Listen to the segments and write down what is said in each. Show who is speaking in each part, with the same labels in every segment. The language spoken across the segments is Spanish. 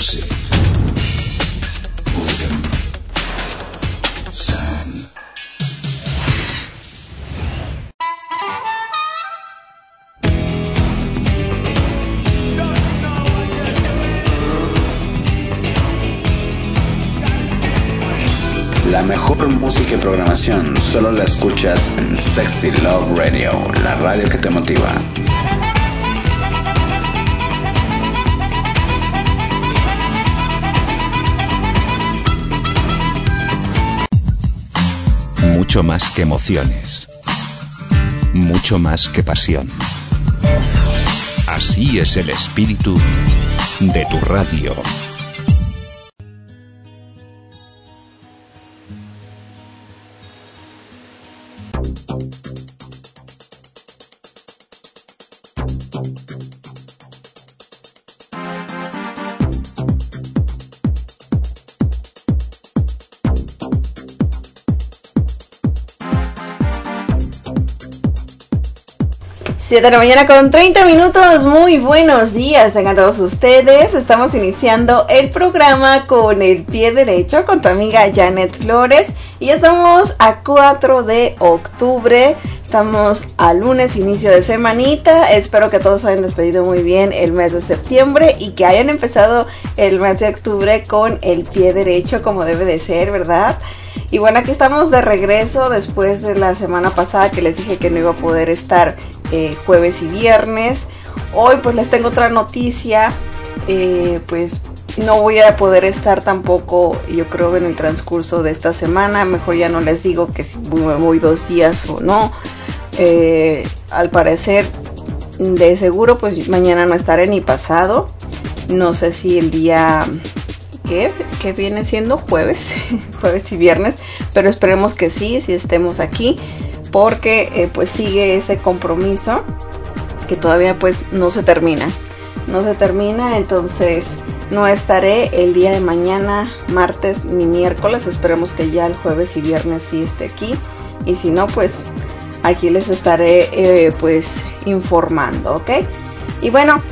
Speaker 1: Music. Rhythm. Sound. La mejor música y programación solo la escuchas en Sexy Love Radio, la radio que te motiva.
Speaker 2: Mucho más que emociones, mucho más que pasión. Así es el espíritu de tu radio.
Speaker 3: Siete de la mañana con 30 minutos, muy buenos días a todos ustedes. Estamos iniciando el programa con el pie derecho con tu amiga Janet Flores y ya estamos a 4 de octubre, estamos a lunes, inicio de semanita. Espero que todos hayan despedido muy bien el mes de septiembre y que hayan empezado el mes de octubre con el pie derecho como debe de ser, ¿verdad? Y bueno, aquí estamos de regreso después de la semana pasada que les dije que no iba a poder estar jueves y viernes. Hoy pues les tengo otra noticia, pues no voy a poder estar tampoco, yo creo, en el transcurso de esta semana. Mejor ya no les digo que si me voy 2 días o no. Al parecer, de seguro, pues mañana no estaré ni pasado. No sé si el día que viene siendo jueves y viernes, pero esperemos que sí estemos aquí, porque pues sigue ese compromiso que todavía pues no se termina, entonces no estaré el día de mañana, martes ni miércoles. Esperemos que ya el jueves y viernes sí esté aquí, y si no, pues aquí les estaré pues informando, ¿ok? Y bueno,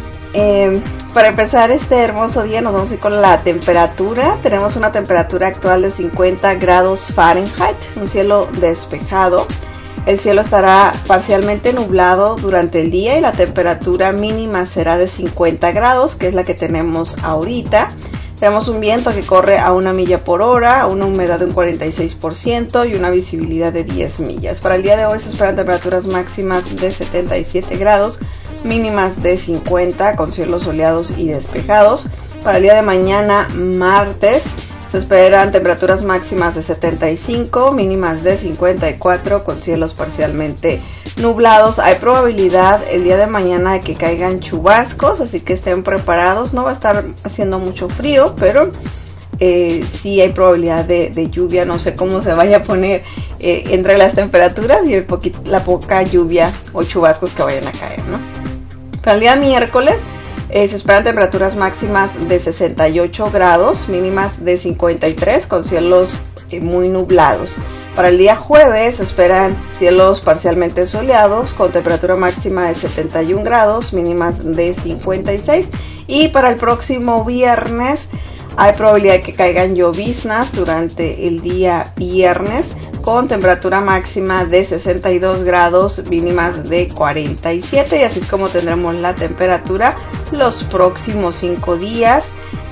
Speaker 3: para empezar este hermoso día nos vamos a ir con la temperatura. Tenemos una temperatura actual de 50 grados Fahrenheit, un cielo despejado. El cielo estará parcialmente nublado durante el día y la temperatura mínima será de 50 grados, que es la que tenemos ahorita. Tenemos un viento que corre a 1 milla por hora, una humedad de un 46% y una visibilidad de 10 millas. Para el día de hoy se esperan temperaturas máximas de 77 grados, mínimas de 50 con cielos soleados y despejados. Para el día de mañana, martes, se esperan temperaturas máximas de 75, mínimas de 54 con cielos parcialmente nublados. Hay probabilidad el día de mañana de que caigan chubascos, así que estén preparados. No va a estar haciendo mucho frío, pero sí hay probabilidad de lluvia. No sé cómo se vaya a poner entre las temperaturas y la poca lluvia o chubascos que vayan a caer, ¿no? Para el día miércoles se esperan temperaturas máximas de 68 grados, mínimas de 53 con cielos muy nublados. Para el día jueves se esperan cielos parcialmente soleados con temperatura máxima de 71 grados, mínimas de 56. Y para el próximo viernes hay probabilidad de que caigan lloviznas durante el día viernes con temperatura máxima de 62 grados, mínimas de 47. Y así es como tendremos la temperatura los próximos 5 días.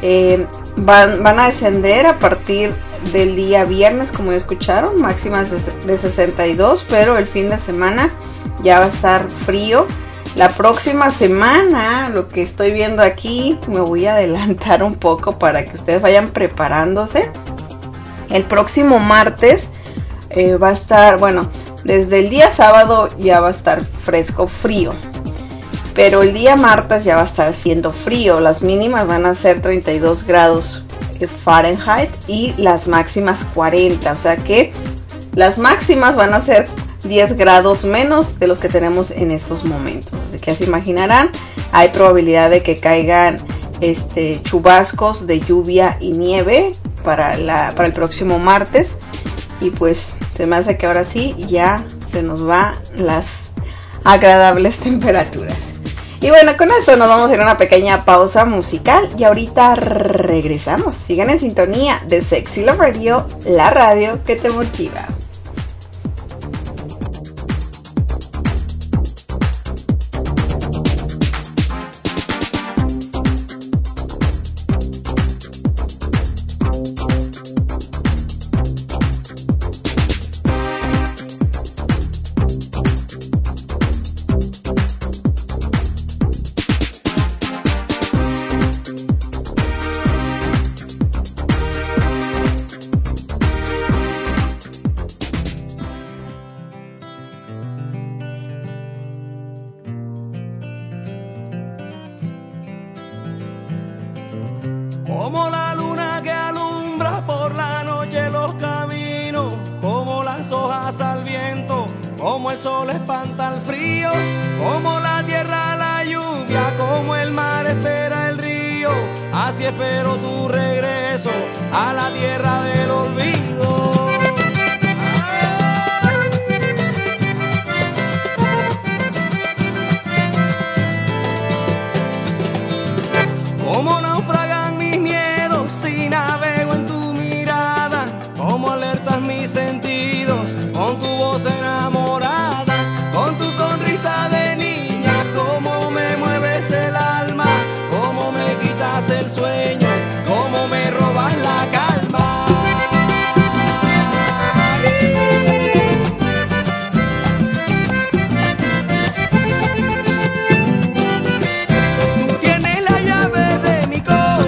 Speaker 3: Van a descender a partir del día viernes, como ya escucharon, máximas de 62, pero el fin de semana ya va a estar frío. La próxima semana, lo que estoy viendo aquí, me voy a adelantar un poco para que ustedes vayan preparándose. El próximo martes va a estar, bueno, desde el día sábado ya va a estar fresco, frío. Pero el día martes ya va a estar haciendo frío. Las mínimas van a ser 32 grados Fahrenheit y las máximas 40. O sea que las máximas van a ser 10 grados menos de los que tenemos en estos momentos. Así que ya se imaginarán, hay probabilidad de que caigan chubascos de lluvia y nieve para el próximo martes. Y pues se me hace que ahora sí ya se nos va las agradables temperaturas. Y bueno, con esto nos vamos a ir a una pequeña pausa musical y ahorita regresamos. Sigan en sintonía de Sexy Love Radio, la radio que te motiva.
Speaker 4: Como la luna que alumbra por la noche los caminos, como las hojas al viento, como el sol espanta el frío, como la tierra la lluvia, como el mar espera el río, así espero tu regreso a la tierra del olvido. Como naufragan mis miedos si navego en tu mirada, como alertas mis sentidos con tu voz enamorada, con tu sonrisa de niña, como me mueves el alma, como me quitas el sueño, como me robas la calma. Tú tienes la llave de mi corazón.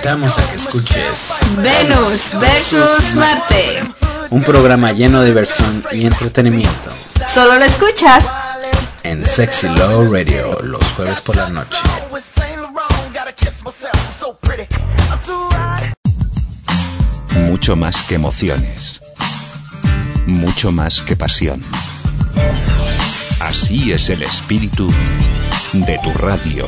Speaker 1: invitamos a que escuches
Speaker 3: Venus versus Marte.
Speaker 1: Un programa lleno de diversión y entretenimiento.
Speaker 3: Solo lo escuchas
Speaker 1: en Sexy Love Radio los jueves por la noche.
Speaker 2: Mucho más que emociones. Mucho más que pasión. Así es el espíritu de tu radio.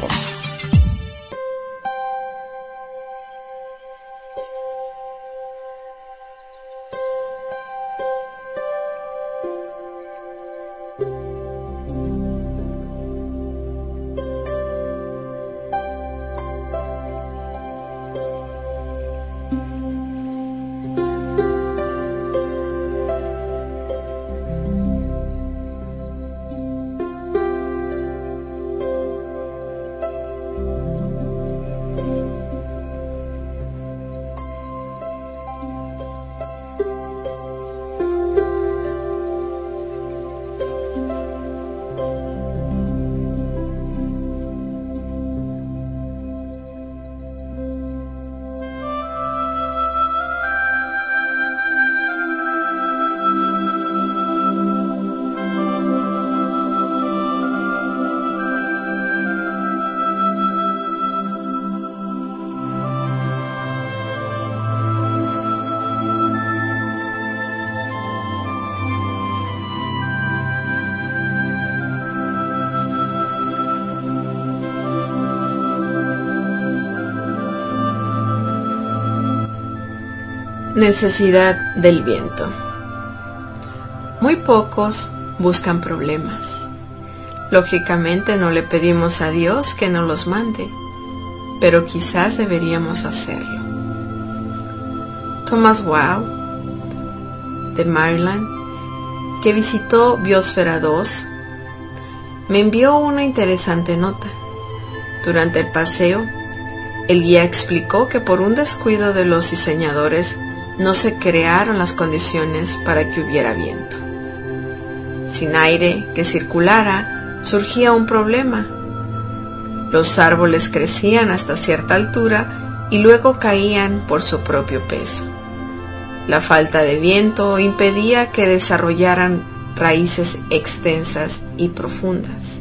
Speaker 3: Necesidad del viento. Muy pocos buscan problemas. Lógicamente no le pedimos a Dios que nos los mande, pero quizás deberíamos hacerlo. Thomas Wow, de Maryland, que visitó Biosfera 2, me envió una interesante nota. Durante el paseo, el guía explicó que por un descuido de los diseñadores no se crearon las condiciones para que hubiera viento. Sin aire que circulara, surgía un problema. Los árboles crecían hasta cierta altura y luego caían por su propio peso. La falta de viento impedía que desarrollaran raíces extensas y profundas.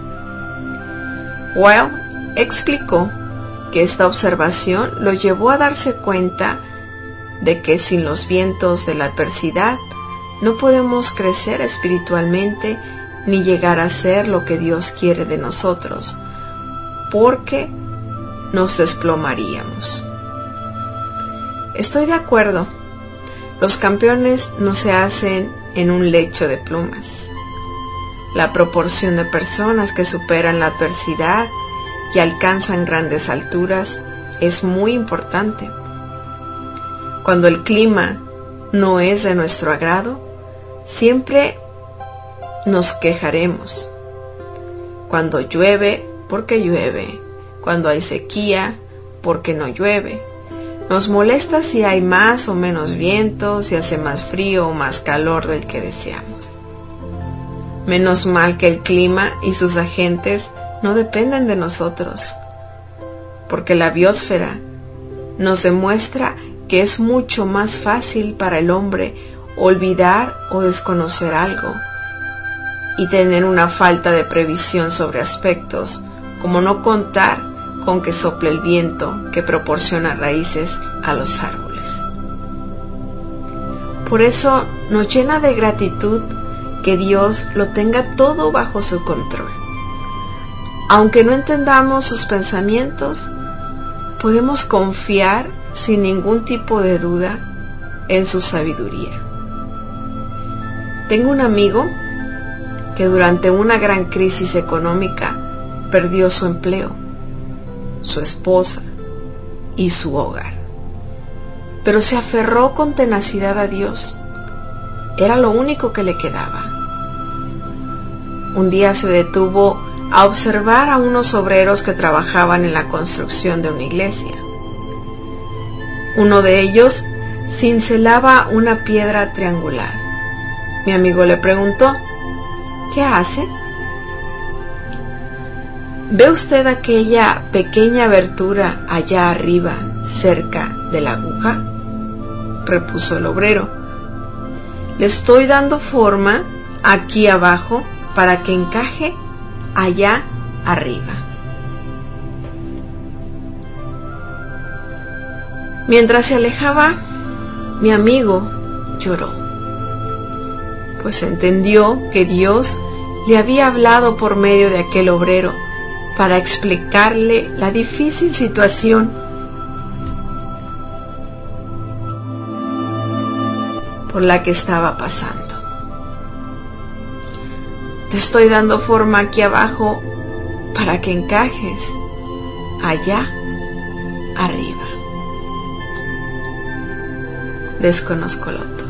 Speaker 3: Well explicó que esta observación lo llevó a darse cuenta de que sin los vientos de la adversidad no podemos crecer espiritualmente ni llegar a ser lo que Dios quiere de nosotros, porque nos desplomaríamos. Estoy de acuerdo. Los campeones no se hacen en un lecho de plumas. La proporción de personas que superan la adversidad y alcanzan grandes alturas es muy importante. Cuando el clima no es de nuestro agrado, siempre nos quejaremos. Cuando llueve, porque llueve. Cuando hay sequía, porque no llueve. Nos molesta si hay más o menos viento, si hace más frío o más calor del que deseamos. Menos mal que el clima y sus agentes no dependen de nosotros, porque la biosfera nos demuestra que es mucho más fácil para el hombre olvidar o desconocer algo y tener una falta de previsión sobre aspectos como no contar con que sople el viento que proporciona raíces a los árboles. Por eso nos llena de gratitud que Dios lo tenga todo bajo su control. Aunque no entendamos sus pensamientos, podemos confiar sin ningún tipo de duda en su sabiduría. Tengo un amigo que durante una gran crisis económica perdió su empleo, su esposa y su hogar. Pero se aferró con tenacidad a Dios. Era lo único que le quedaba. Un día se detuvo a observar a unos obreros que trabajaban en la construcción de una iglesia. Uno de ellos cincelaba una piedra triangular. Mi amigo le preguntó: ¿qué hace? ¿Ve usted aquella pequeña abertura allá arriba
Speaker 5: cerca de la aguja, repuso el obrero. Le estoy dando forma aquí abajo para que encaje allá arriba. Mientras se alejaba, mi amigo lloró, pues entendió que Dios le había hablado por medio de aquel obrero para explicarle la difícil situación por la que estaba pasando. Te estoy dando forma aquí abajo para que encajes allá arriba. Desconozco el otro.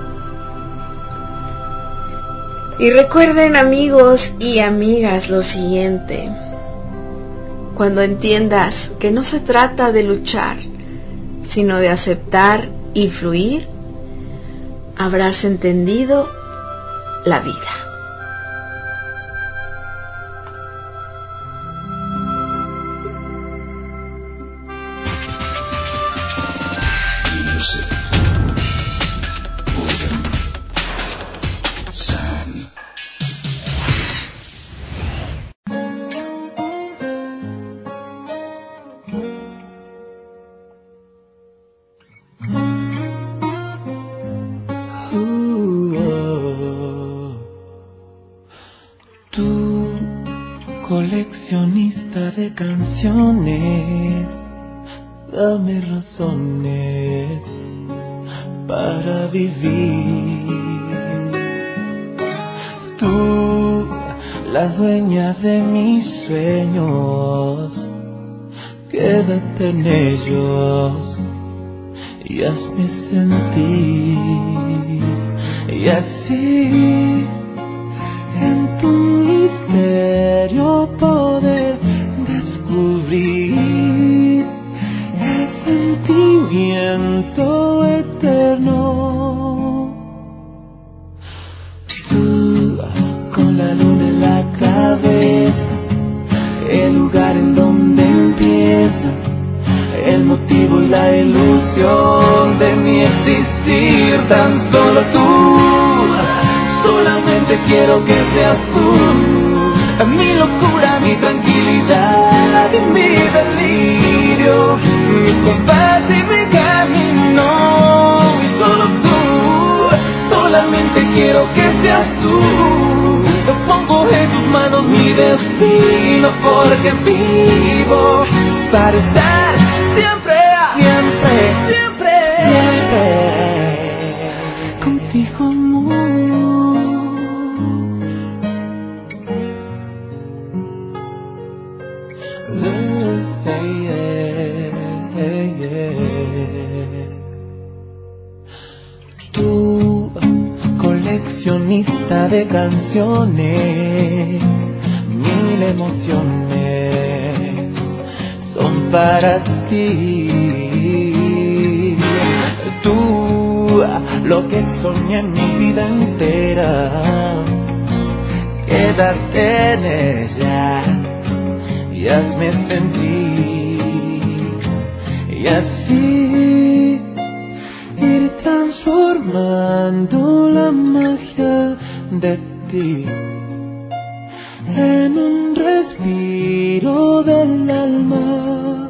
Speaker 5: Y recuerden, amigos y amigas, lo siguiente: cuando entiendas que no se trata de luchar, sino de aceptar y fluir, habrás entendido la vida.
Speaker 6: Coleccionista de canciones, dame razones para vivir. Tú, la dueña de mis sueños, quédate en ellos y hazme sentir. Y así, en tu misterio poder descubrir el sentimiento eterno. Tú, con la luna en la cabeza, el lugar en donde empieza el motivo y la ilusión de mi existir. Tan solo tú, solamente quiero que seas tú, mi locura, mi tranquilidad y mi delirio, mi compás y mi camino. Y solo tú, solamente quiero que seas tú. Yo pongo en tus manos mi destino, porque vivo para estar siempre, siempre, siempre, siempre contigo, amor. Tú, coleccionista de canciones, mil emociones son para ti. Tú, lo que soñé en mi vida entera, quédate en ella y hazme sentir. Y así ir transformando la magia de ti en un respiro del alma.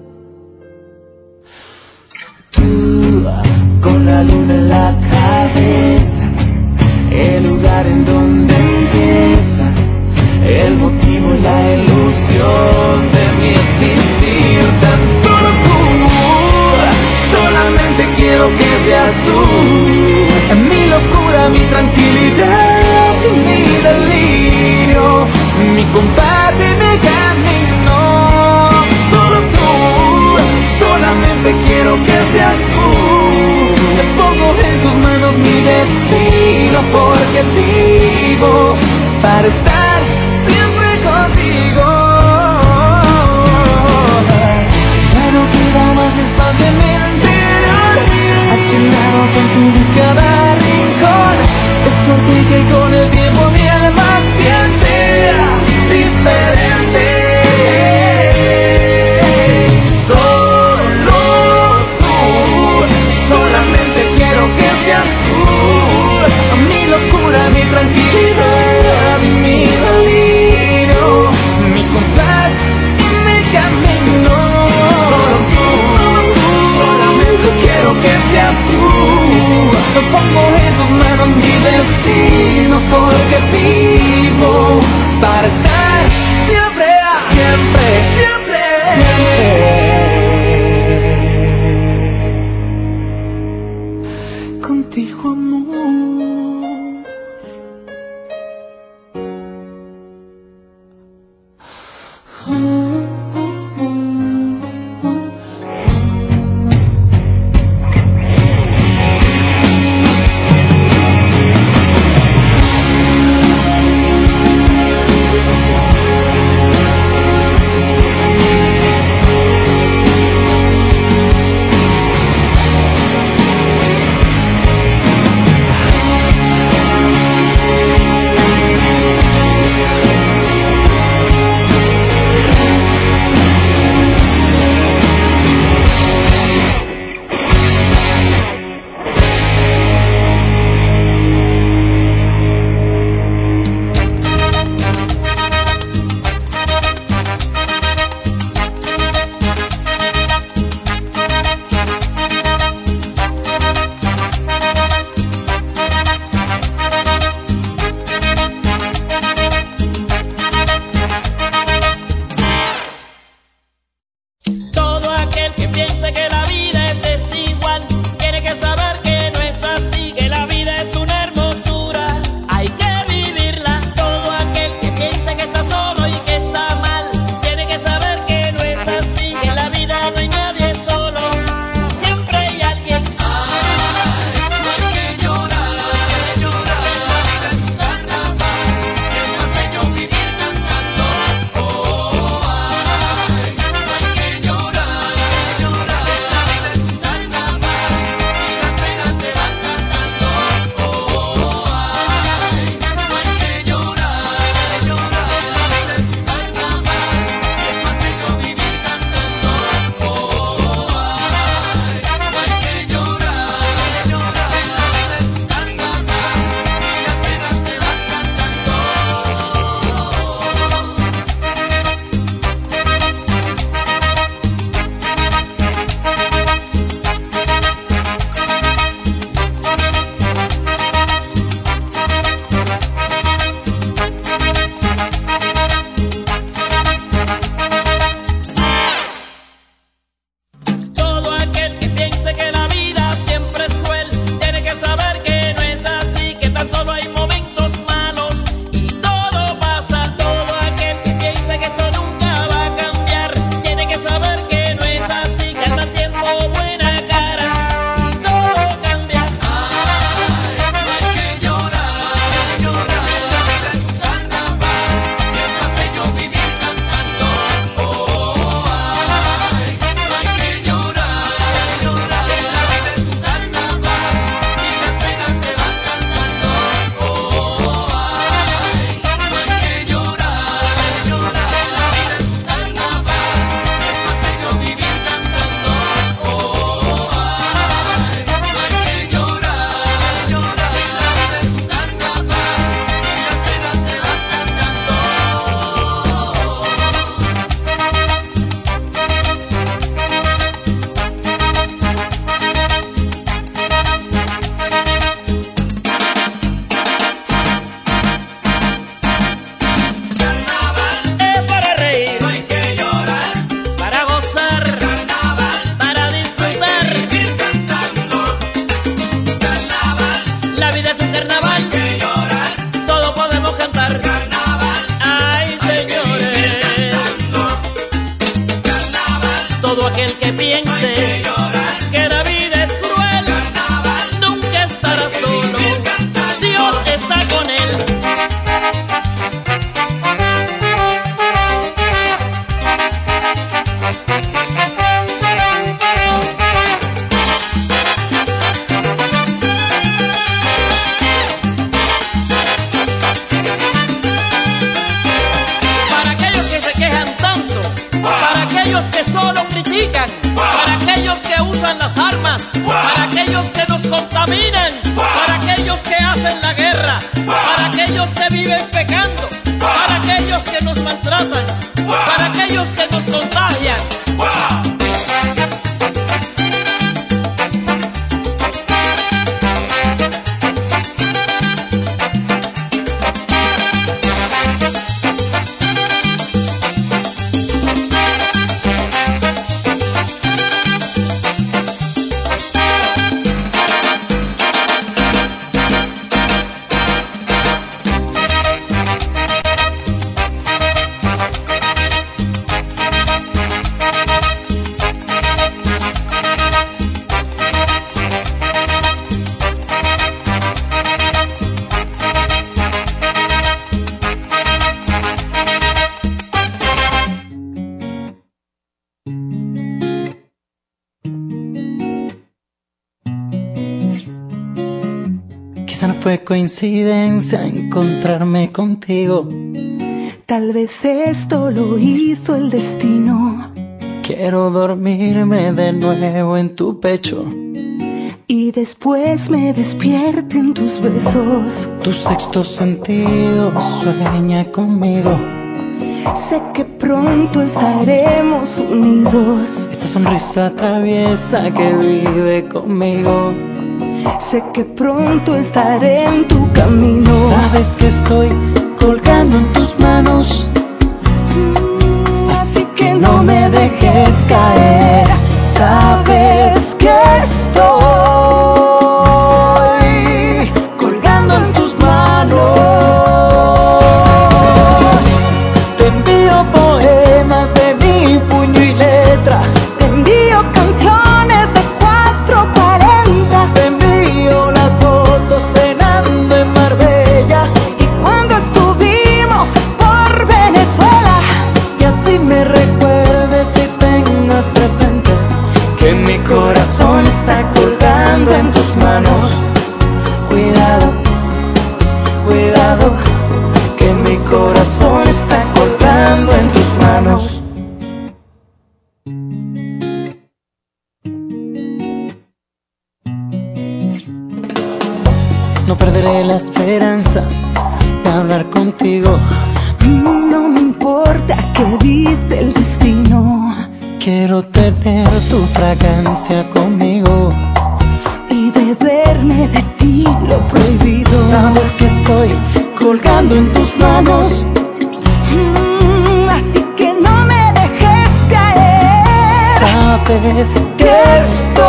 Speaker 6: Tú, con la luna en la cabeza, el lugar en donde empieza el motivo y la ilusión de mi existir. Tan solo tú, solamente quiero que seas tú, mi locura, mi tranquilidad y mi delirio, mi compás y mi camino. Solo tú, solamente quiero que seas tú. Te pongo en tus manos mi destino, porque vivo para estar siempre contigo. Ya no queda más espacio en mi interior, achinado con tu cada rincón. Es por ti que con el tiempo mi alma siente diferente. Solo Quizá no fue coincidencia encontrarme contigo.
Speaker 7: Tal vez esto lo hizo el destino.
Speaker 6: Quiero dormirme de nuevo en tu pecho
Speaker 7: y después me despierte en tus besos.
Speaker 6: Tu sexto sentido sueña conmigo.
Speaker 7: Sé que pronto estaremos unidos.
Speaker 6: Esa sonrisa traviesa que vive conmigo.
Speaker 7: Sé que pronto estaré en tu camino.
Speaker 6: Sabes que estoy colgando en tus manos,
Speaker 7: así que no me dejes caer. Sabes que estoy colgando en tus manos.
Speaker 6: Te envío poemas de mi puño y letra.
Speaker 7: Te envío canciones de 440.
Speaker 6: Te envío las fotos cenando en Marbella
Speaker 7: y cuando estuvimos por Venezuela.
Speaker 6: Y así me recuerdes y tengas presente que mi corazón está colgando en tus manos. Cuidado, cuidado, que mi corazón está colgando en tus manos. No perderé la esperanza de hablar contigo.
Speaker 7: No me importa qué dice el destino.
Speaker 6: Quiero tener tu fragancia conmigo
Speaker 7: y beberme de ti lo prohibido.
Speaker 6: Sabes que estoy colgando en tus manos,
Speaker 7: así que no me dejes caer.
Speaker 6: Sabes que estoy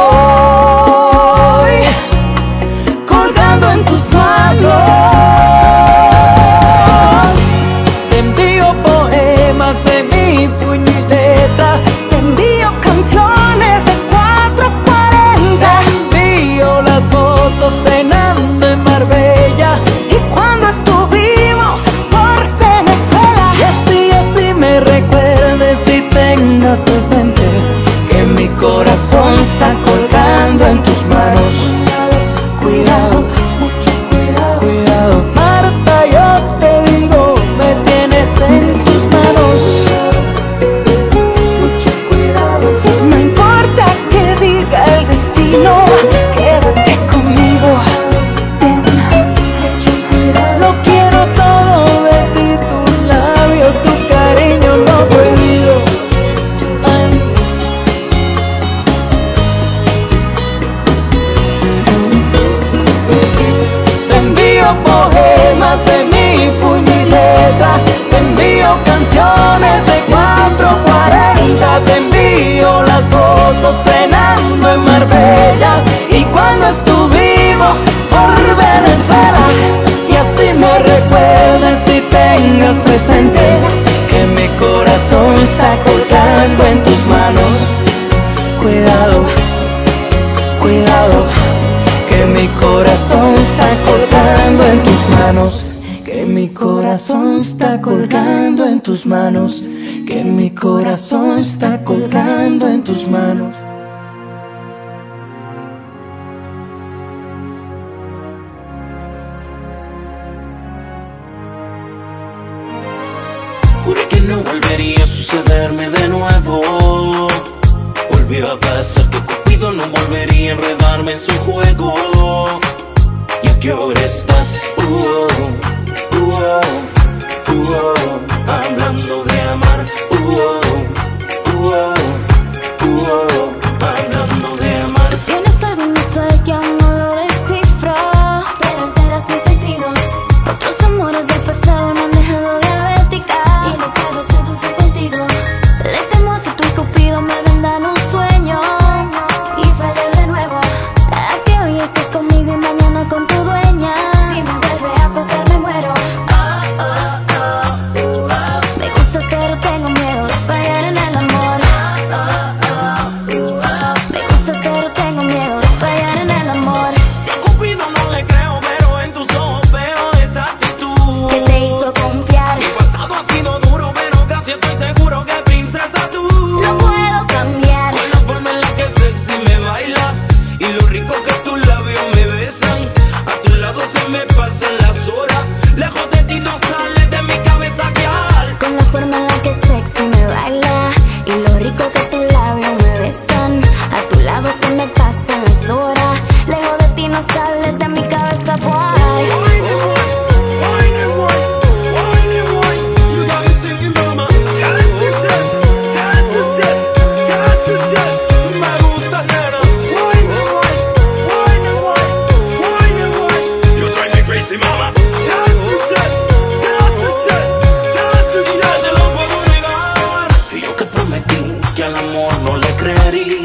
Speaker 7: colgando en tus manos.
Speaker 6: Te envío poemas de mi puño y letra.
Speaker 7: Te envío canciones de 440.
Speaker 6: Te envío las fotos cenando en Marbella
Speaker 7: y cuando estuvimos por Venezuela.
Speaker 6: Y así me recuerdes y tengas presente que mi corazón está colgando en tus manos. Cuidado, mucho cuidado, cuidado. Marta, yo te digo, me tienes en tus manos. Mucho cuidado.
Speaker 7: No importa que diga el destino, quédate conmigo.
Speaker 6: Mucho cuidado. Lo quiero todo de ti, tu labio, tu cariño no prohibido. Te envío poemas de mi puño y letra. Te envío canciones de 440. Te envío las fotos cenando en Marbella y cuando estuvimos por Venezuela. Y así me recuerdes y tengas presente que mi corazón está colgando en tus manos. Cuidado, cuidado, que mi corazón está colgando en tus manos. Que mi corazón está colgando en tus manos. Que mi corazón está colgando en tus manos.
Speaker 8: Juré que no volvería a sucederme de nuevo. Volvió a pasar que Cupido no volvería a enredarme en su juego. ¿Y a qué hora estás? Hablando de amar. Hablando de amar.
Speaker 9: Tienes algo inusual que aún no lo descifro, pero alteras mis sentidos. Otros amores del pasado me han dejado diabética y no puedo ser dulce contigo. Le temo a que tú y Cupido me vendan un sueño y fallar de nuevo. A que hoy estés conmigo y mañana con tu dueña. Si me vuelve a pasar me muero. Me gustas pero tengo miedo de fallar en el amor. Me gustas pero tengo miedo de fallar en el amor.
Speaker 8: A Cupido no le creo, pero en tus ojos veo esa actitud
Speaker 9: Que te hizo confiar.
Speaker 8: Mi pasado ha sido duro, pero casi estoy seguro que princesa tú
Speaker 9: Lo puedo cambiar.
Speaker 8: con la forma en la que sexy me baila y lo rico que tus labios me besan. A tu lado se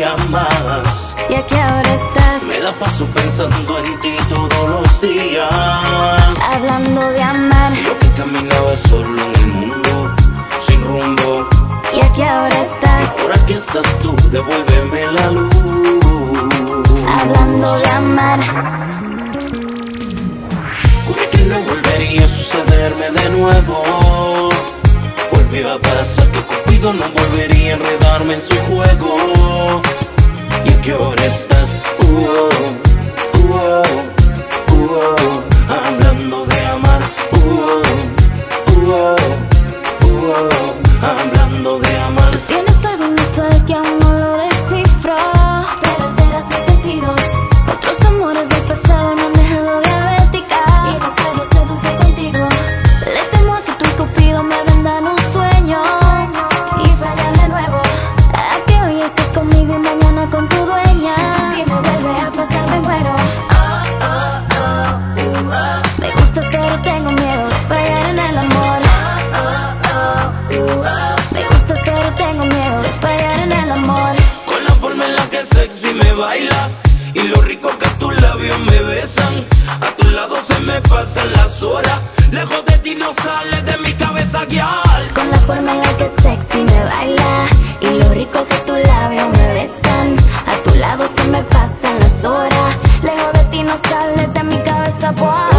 Speaker 8: más.
Speaker 9: ¿Y a qué hora estás?
Speaker 8: Me la paso pensando en ti todos los días.
Speaker 9: Hablando de amar.
Speaker 8: Yo que caminaba solo en el mundo, sin rumbo.
Speaker 9: ¿Y a qué hora estás?
Speaker 8: Y ahora que estás tú, devuélveme la luz.
Speaker 9: Hablando de amar.
Speaker 8: Juré que no volvería a sucederme de nuevo. Volvió a pasar que Cupido no volvería a enredarme en su juego. ¿Y a qué hora estás? Hablando de amar. Hablando de amar.
Speaker 9: Tienes algo inusual que aún no lo descifro, pero alteras mis sentidos. Otros amores del pasado me han dejado diabética y no puedo ser dulce contigo. Le temo a que tú y Cupido me vendan un sueño y fallar de nuevo. A que hoy estés conmigo y mañana con tu dueña. Si me vuelve a pasar me muero. Me gustas pero tengo miedo de fallar en el amor. Me gustas pero tengo miedo de fallar en el amor.
Speaker 8: Con la forma en la que sexy me bailas y lo rico que tus labios me besan, a tu lado se me pasan las horas. Lejos de ti no sales de mi cabeza, guial.
Speaker 9: Con la forma en la que sexy me baila y lo rico que tus labios me besan, a tu lado se me pasan las horas. Lejos de ti no sales de mi cabeza, boy.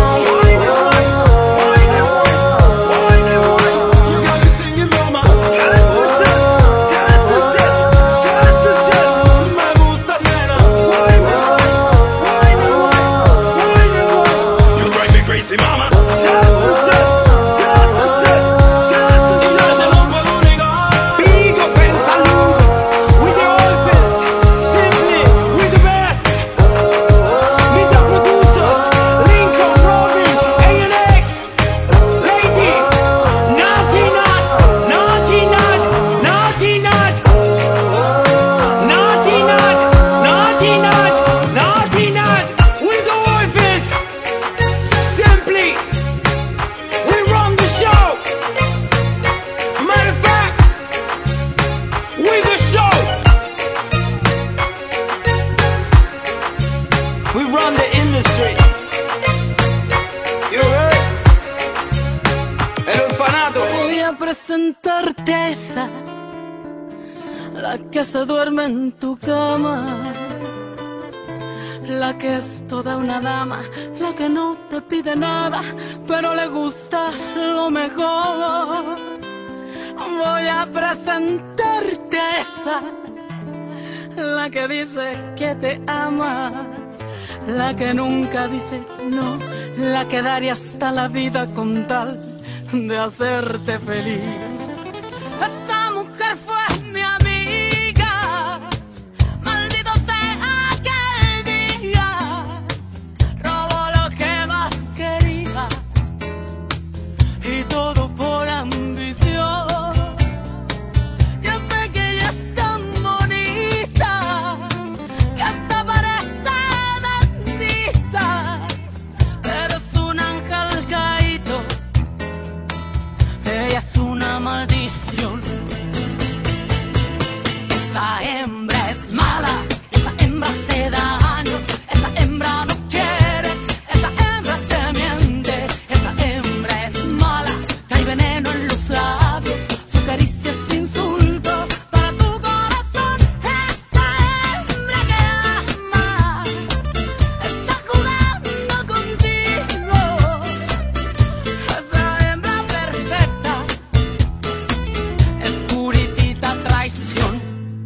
Speaker 7: Presentarte a esa, la que se duerme en tu cama, la que es toda una dama, la que no te pide nada, pero le gusta lo mejor. Voy a presentarte a esa, la que dice que te ama, la que nunca dice no, la que daría hasta la vida con tal de hacerte feliz. Esa mujer fue mi amiga, maldito sea aquel día, robó lo que más quería y todo por ambición. Yo sé que ella es tan bonita que hasta parece bendita, pero es un ángel caído. Ella es una maldición. Esa hembra es mala, esa hembra hace daño, esa hembra no quiere, esa hembra te miente, esa hembra es mala, trae veneno en los labios, su caricia es insulto para tu corazón. Esa hembra que ama está jugando contigo, esa hembra perfecta es puritita traición.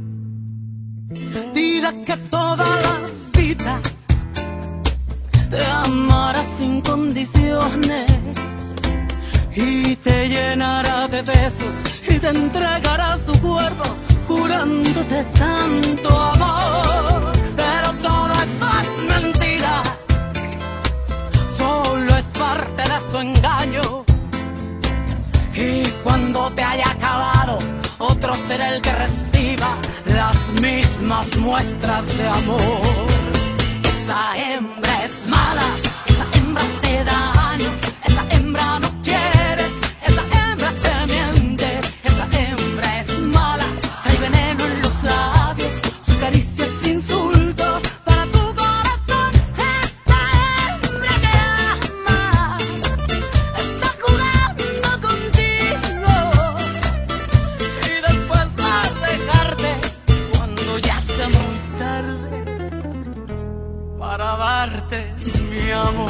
Speaker 7: Dirá que toda la vida te amará sin condiciones y te llenará de besos y te entregará su cuerpo jurándote tanto amor. Pero todo eso es mentira, solo es parte de su engaño. Y cuando te haya acabado, otro será el que reciba las mismas muestras de amor. Esa hembra es mala, esa hembra hace daño, esa hembra no quiere, esa hembra te miente, esa hembra es mala, trae veneno en los labios, su caricia darte mi amor.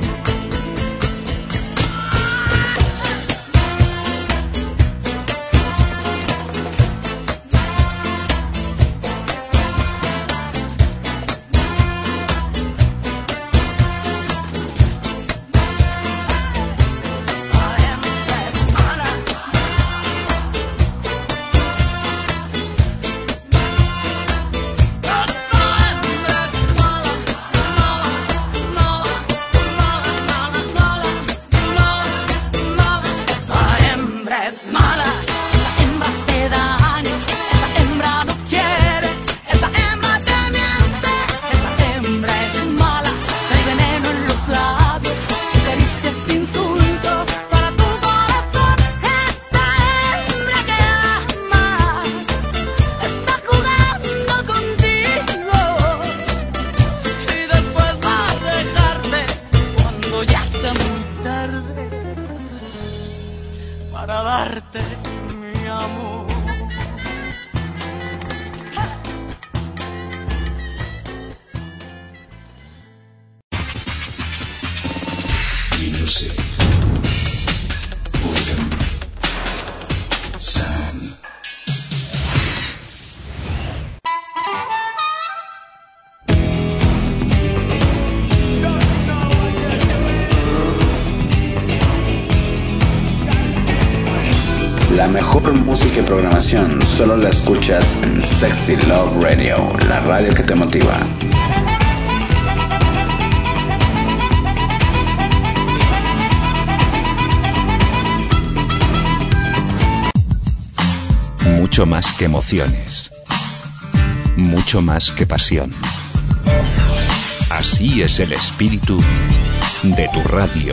Speaker 1: La mejor música y programación solo la escuchas en Sexy Love Radio, la radio que te motiva.
Speaker 2: Mucho más que emociones, mucho más que pasión. Así es el espíritu de tu radio.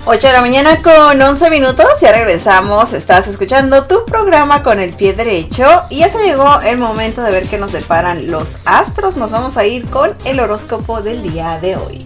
Speaker 3: 8 de la mañana con 11 minutos, ya regresamos. Estás escuchando tu programa Con el Pie Derecho y ya se llegó el momento de ver qué nos deparan los astros. Nos vamos a ir con el horóscopo del día de hoy.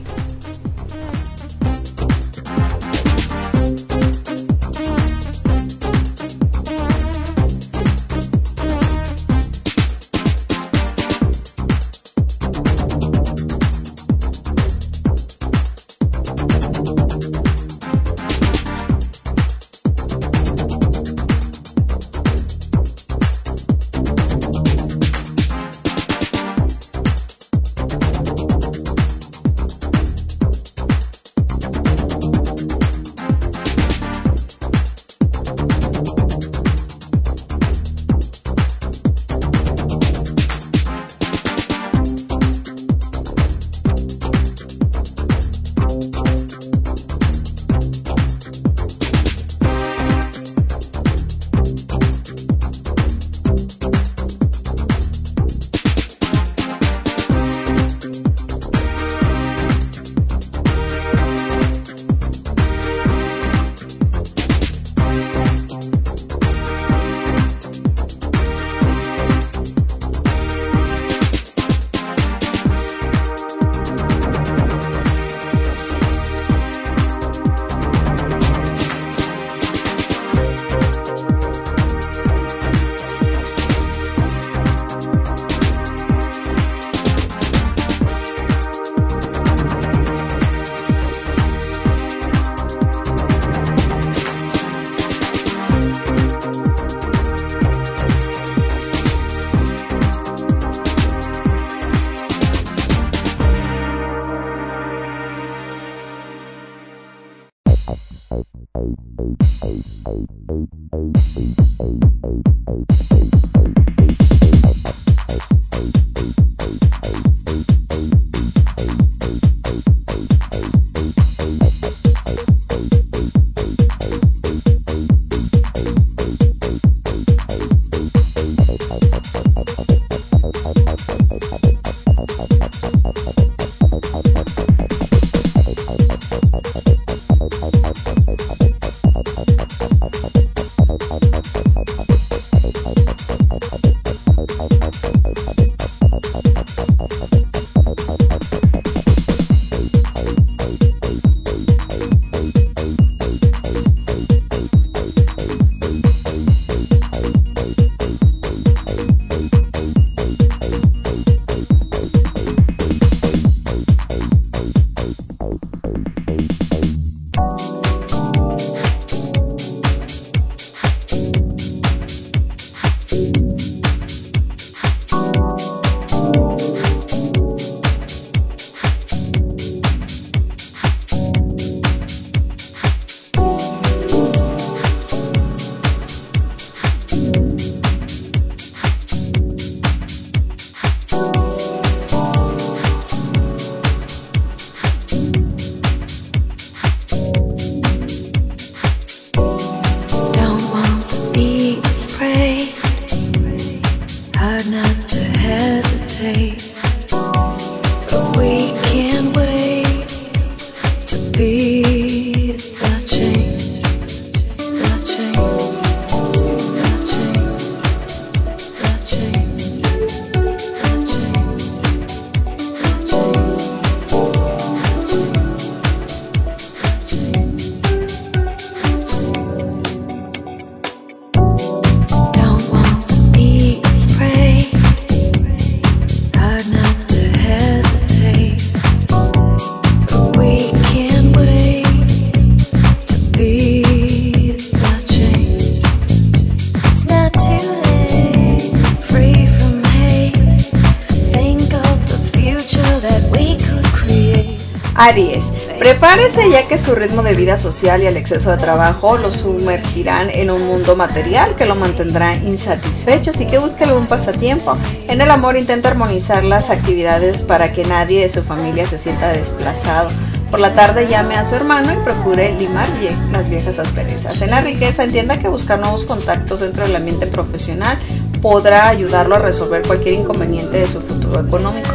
Speaker 3: Aries, prepárese ya que su ritmo de vida social y el exceso de trabajo lo sumergirán en un mundo material que lo mantendrá insatisfecho, así que busque algún pasatiempo. En el amor intenta armonizar las actividades para que nadie de su familia se sienta desplazado. Por la tarde llame a su hermano y procure limar las viejas asperezas. En la riqueza entienda que buscar nuevos contactos dentro del ambiente profesional podrá ayudarlo a resolver cualquier inconveniente de su futuro económico.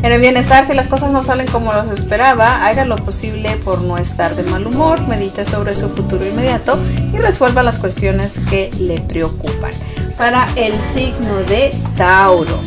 Speaker 3: En el bienestar, si las cosas no salen como los esperaba, haga lo posible por no estar de mal humor, medite sobre su futuro inmediato y resuelva las cuestiones que le preocupan. Para el signo de Tauro,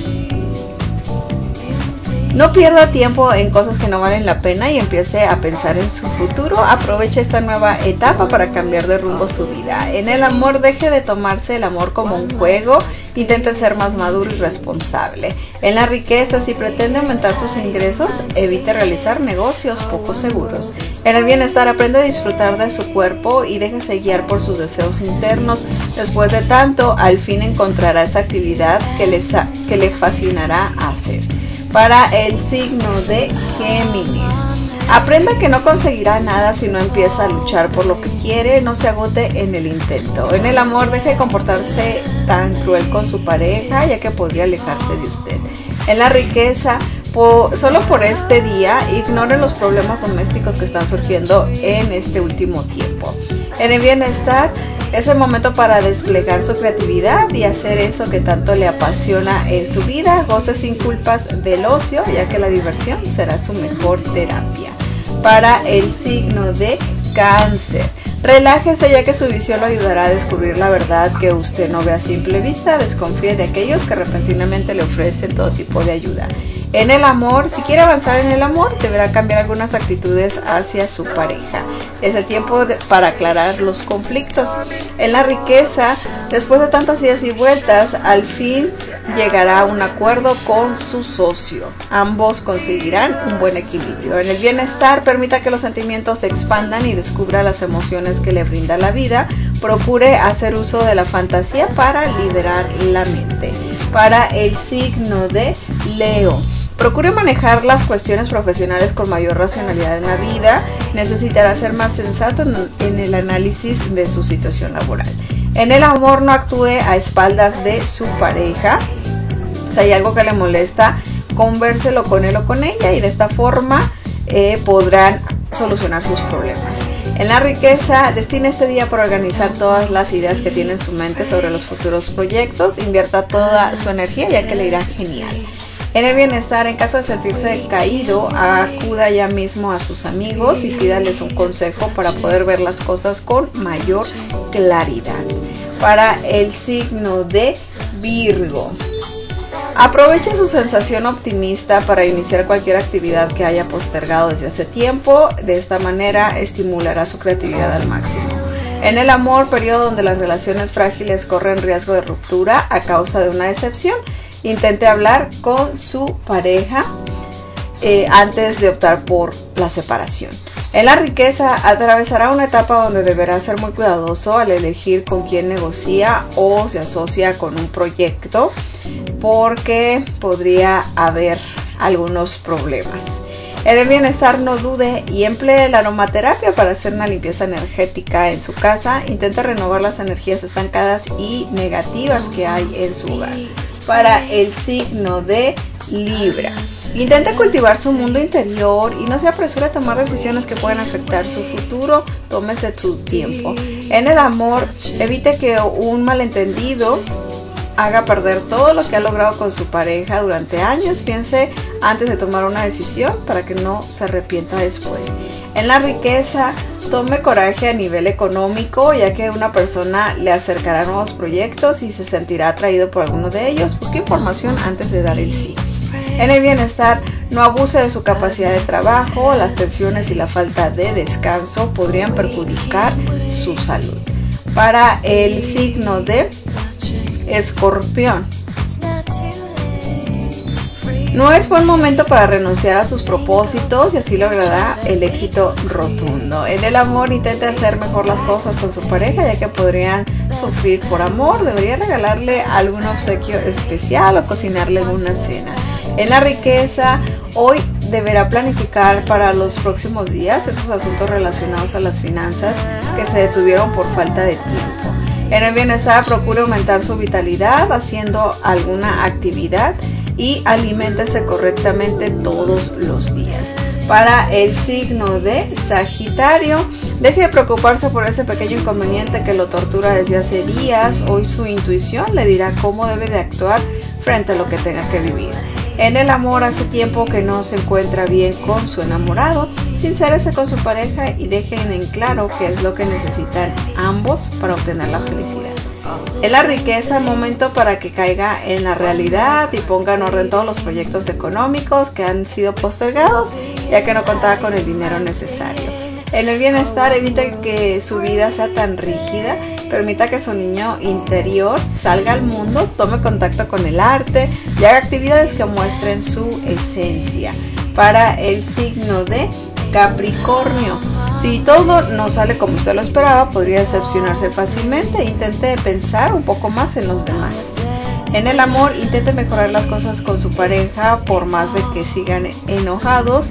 Speaker 3: no pierda tiempo en cosas que no valen la pena y empiece a pensar en su futuro. Aproveche esta nueva etapa para cambiar de rumbo su vida. En el amor, deje de tomarse el amor como un juego. Intente ser más maduro y responsable. En la riqueza, si pretende aumentar sus ingresos, evite realizar negocios poco seguros. En el bienestar, aprende a disfrutar de su cuerpo y déjese guiar por sus deseos internos. Después de tanto, al fin encontrará esa actividad que le fascinará hacer. Para el signo de Géminis, aprenda que no conseguirá nada si no empieza a luchar por lo que quiere, no se agote en el intento. En el amor, deje de comportarse tan cruel con su pareja, ya que podría alejarse de usted. En la riqueza, solo por este día, ignore los problemas domésticos que están surgiendo en este último tiempo. En el bienestar, es el momento para desplegar su creatividad y hacer eso que tanto le apasiona en su vida. Goce sin culpas del ocio, ya que la diversión será su mejor terapia. Para el signo de Cáncer, relájese, ya que su visión lo ayudará a descubrir la verdad que usted no ve a simple vista. Desconfíe de aquellos que repentinamente le ofrecen todo tipo de ayuda. En el amor, si quiere avanzar en el amor, deberá cambiar algunas actitudes hacia su pareja. Es el tiempo para aclarar los conflictos. En la riqueza, después de tantas idas y vueltas, al fin llegará a un acuerdo con su socio. Ambos conseguirán un buen equilibrio. En el bienestar, permita que los sentimientos se expandan y descubra las emociones que le brinda la vida. Procure hacer uso de la fantasía para liberar la mente. Para el signo de Leo, procure manejar las cuestiones profesionales con mayor racionalidad en la vida. Necesitará ser más sensato en el análisis de su situación laboral. En el amor, no actúe a espaldas de su pareja. Si hay algo que le molesta, convérselo con él o con ella y de esta forma podrán solucionar sus problemas. En la riqueza, destine este día para organizar todas las ideas que tiene en su mente sobre los futuros proyectos. Invierta toda su energía, ya que le irá genial. En el bienestar, en caso de sentirse caído, acuda ya mismo a sus amigos y pídales un consejo para poder ver las cosas con mayor claridad. Para el signo de Virgo, aproveche su sensación optimista para iniciar cualquier actividad que haya postergado desde hace tiempo. De esta manera estimulará su creatividad al máximo. En el amor, periodo donde las relaciones frágiles corren riesgo de ruptura a causa de una decepción, intente hablar con su pareja antes de optar por la separación. En la riqueza, atravesará una etapa donde deberá ser muy cuidadoso al elegir con quién negocia o se asocia con un proyecto, porque podría haber algunos problemas. En el bienestar, no dude y emplee la aromaterapia para hacer una limpieza energética en su casa. Intente renovar las energías estancadas y negativas que hay en su hogar. Para el signo de Libra, intente cultivar su mundo interior y no se apresure a tomar decisiones que puedan afectar su futuro. Tómese su tiempo. En el amor, evite que un malentendido haga perder todo lo que ha logrado con su pareja durante años. Piense antes de tomar una decisión para que no se arrepienta después. En la riqueza, tome coraje a nivel económico, ya que una persona le acercará nuevos proyectos y se sentirá atraído por alguno de ellos. Busque información antes de dar el sí. En el bienestar, no abuse de su capacidad de trabajo. Las tensiones y la falta de descanso podrían perjudicar su salud. Para el signo de Escorpión, no es buen momento para renunciar a sus propósitos y así logrará el éxito rotundo. En el amor, intente hacer mejor las cosas con su pareja, ya que podrían sufrir por amor. Debería regalarle algún obsequio especial o cocinarle alguna cena. En la riqueza, hoy deberá planificar para los próximos días esos asuntos relacionados a las finanzas que se detuvieron por falta de tiempo. En el bienestar, procure aumentar su vitalidad haciendo alguna actividad y aliméntese correctamente todos los días. Para el signo de Sagitario, deje de preocuparse por ese pequeño inconveniente que lo tortura desde hace días. Hoy su intuición le dirá cómo debe de actuar frente a lo que tenga que vivir. En el amor hace tiempo que no se encuentra bien con su enamorado, sincérese con su pareja y dejen en claro qué es lo que necesitan ambos para obtener la felicidad. En la riqueza, momento para que caiga en la realidad y ponga en orden todos los proyectos económicos que han sido postergados, ya que no contaba con el dinero necesario. En el bienestar, evite que su vida sea tan rígida, permita que su niño interior salga al mundo, tome contacto con el arte y haga actividades que muestren su esencia. Para el signo de Capricornio, si todo no sale como usted lo esperaba, podría decepcionarse fácilmente. Intente pensar un poco más en los demás. En el amor, intente mejorar las cosas con su pareja, por más de que sigan enojados,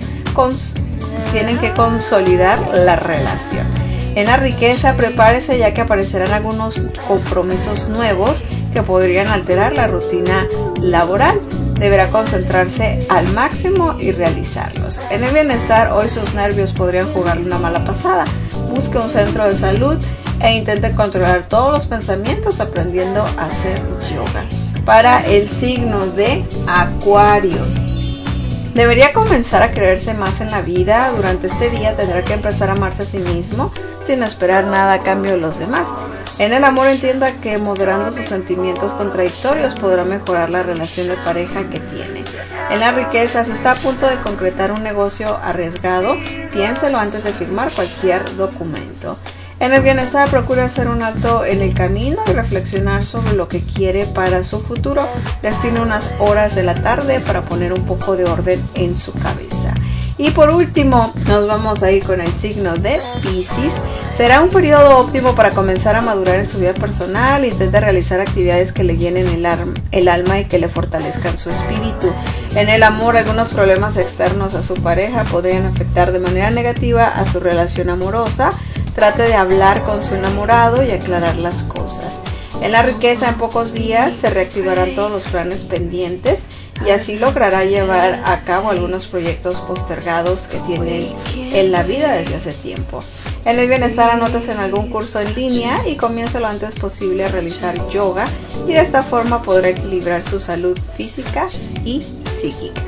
Speaker 3: tienen que consolidar la relación. En la riqueza, prepárese ya que aparecerán algunos compromisos nuevos que podrían alterar la rutina laboral. Deberá concentrarse al máximo y realizarlos. En el bienestar, hoy sus nervios podrían jugarle una mala pasada. Busque un centro de salud e intente controlar todos los pensamientos aprendiendo a hacer yoga. Para el signo de Acuario, debería comenzar a creerse más en la vida. Durante este día tendrá que empezar a amarse a sí mismo sin esperar nada a cambio de los demás. En el amor, entienda que moderando sus sentimientos contradictorios podrá mejorar la relación de pareja que tiene. En la riqueza, si está a punto de concretar un negocio arriesgado, piénselo antes de firmar cualquier documento. En el bienestar, procure hacer un alto en el camino y reflexionar sobre lo que quiere para su futuro. Destine unas horas de la tarde para poner un poco de orden en su cabeza. Y por último, nos vamos a ir con el signo de Piscis. Será un periodo óptimo para comenzar a madurar en su vida personal. Intente realizar actividades que le llenen el alma y que le fortalezcan su espíritu. En el amor, algunos problemas externos a su pareja podrían afectar de manera negativa a su relación amorosa. Trate de hablar con su enamorado y aclarar las cosas. En la riqueza, en pocos días se reactivarán todos los planes pendientes y así logrará llevar a cabo algunos proyectos postergados que tiene en la vida desde hace tiempo. En el bienestar, anótese en algún curso en línea y comience lo antes posible a realizar yoga y de esta forma podrá equilibrar su salud física y psíquica.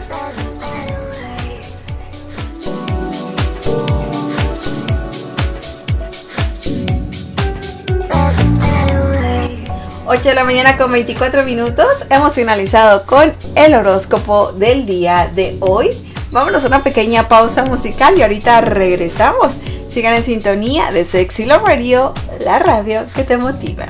Speaker 3: Ocho de la mañana con 24 minutos. Hemos finalizado con el horóscopo del día de hoy. Vámonos a una pequeña pausa musical y ahorita regresamos. Sigan en sintonía de Sexy Love Radio, la radio que te motiva.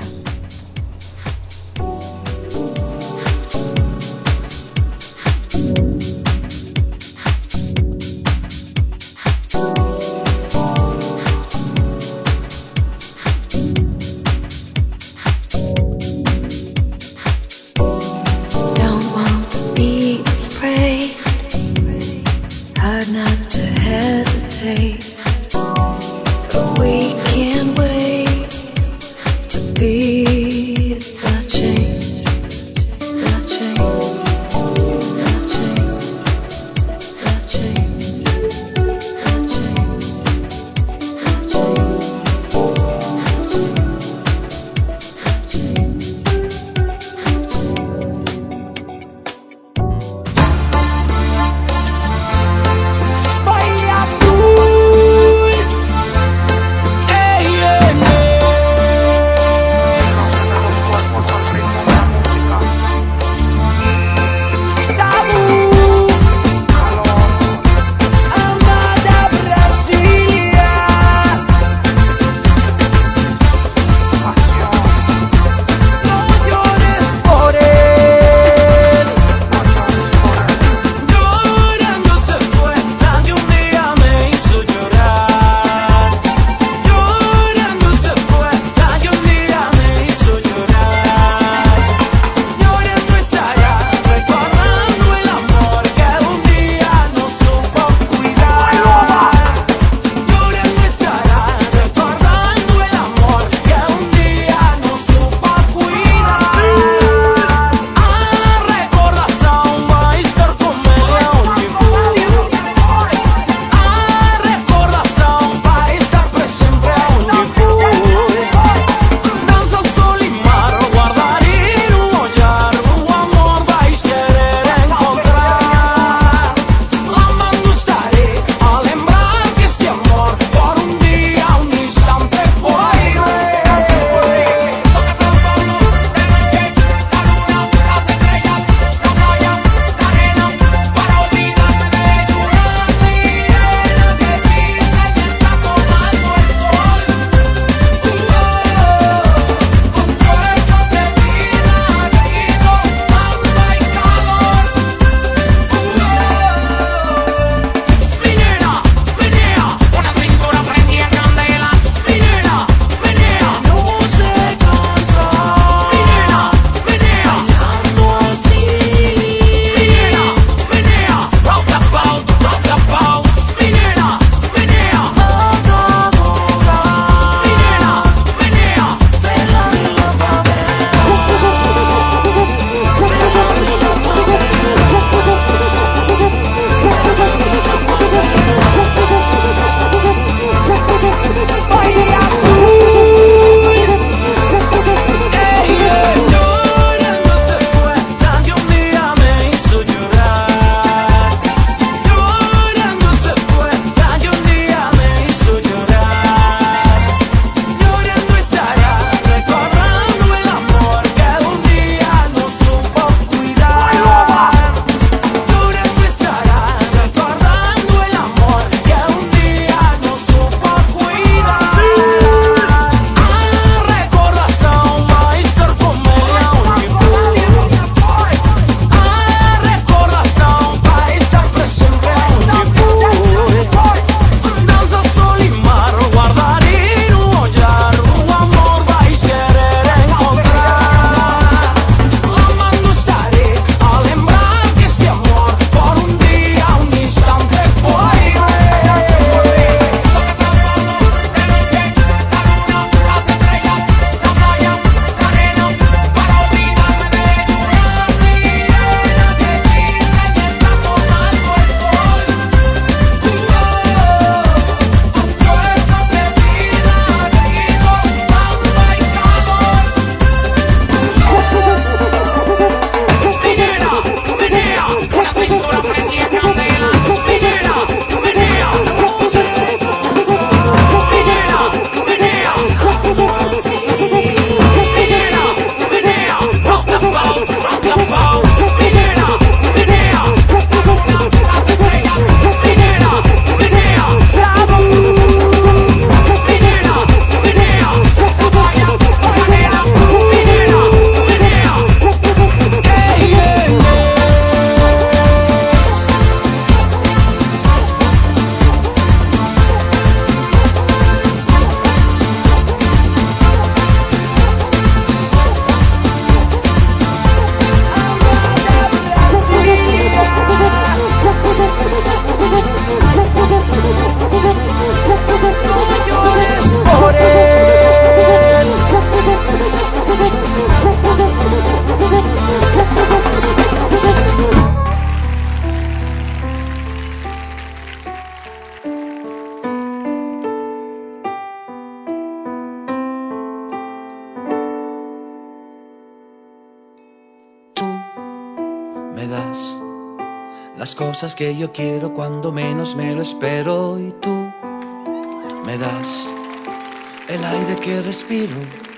Speaker 10: das las cosas que yo quiero cuando menos me lo espero, y tú me das el aire que respiro.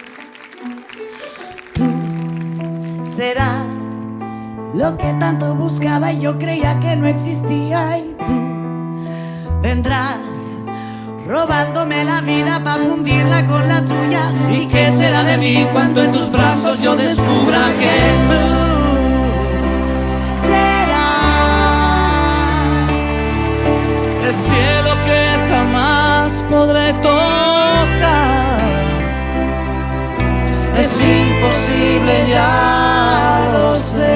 Speaker 11: Tú serás lo que tanto buscaba y yo creía que no existía, y tú vendrás robándome la vida para fundirla con la tuya.
Speaker 10: ¿Y qué será de mí cuando en tus brazos yo descubra que tú
Speaker 11: serás
Speaker 10: el cielo que jamás podré tocar? Es imposible, ya lo sé.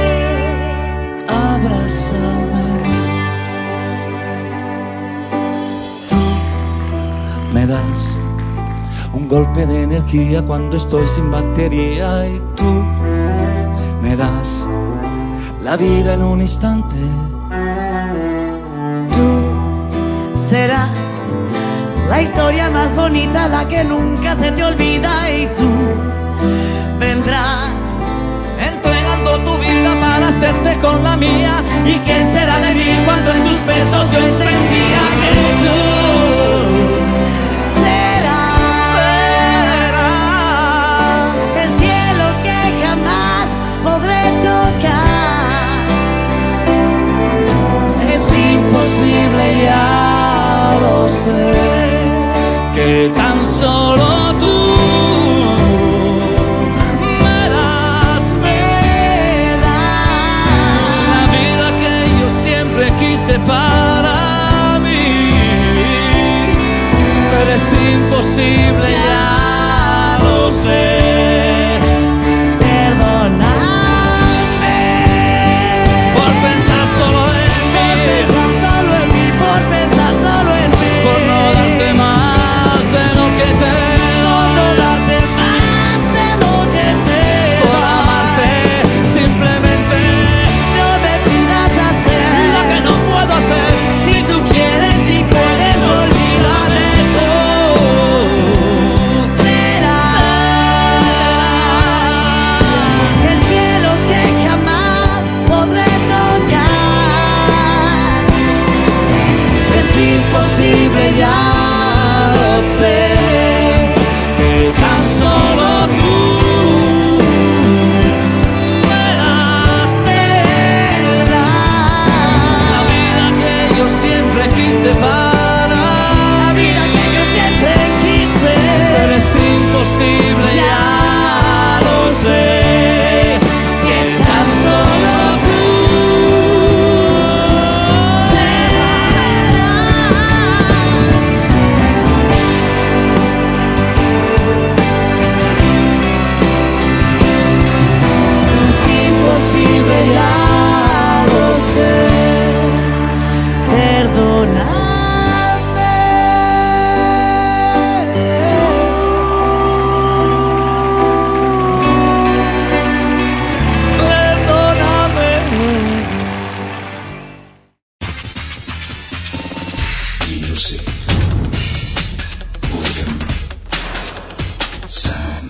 Speaker 10: Abrázame. Tú me das un golpe de energía cuando estoy sin batería, y tú me das la vida en un instante.
Speaker 11: Tú serás la historia más bonita, la que nunca se te olvida, y tú vendrás
Speaker 10: entregando tu vida para hacerte con la mía. ¿Y qué será de mí cuando en tus besos yo entendía que tú
Speaker 11: serás el cielo que jamás podré tocar?
Speaker 10: Es imposible, ya lo sé, que tan solo tú quise para mí, pero es imposible, ya lo sé.
Speaker 11: Perdóname
Speaker 10: por pensar solo en mí,
Speaker 11: por pensar solo en mí,
Speaker 10: por no darte más de lo que te
Speaker 11: por no darte más de lo que te
Speaker 10: por amarte simplemente.
Speaker 11: No me pidas hacer
Speaker 10: que no puedo hacer.
Speaker 11: Si tú quieres y puedes olvidarme, tú serás el cielo que jamás podré tocar.
Speaker 10: Es imposible, ya lo sé, que tan solo tú quise para
Speaker 11: la vida que yo siempre quise,
Speaker 10: pero es imposible, ya lo sé, que tan solo tú
Speaker 11: es imposible, ya lo sé. Perdóname.
Speaker 2: Music. Rhythm. Sound.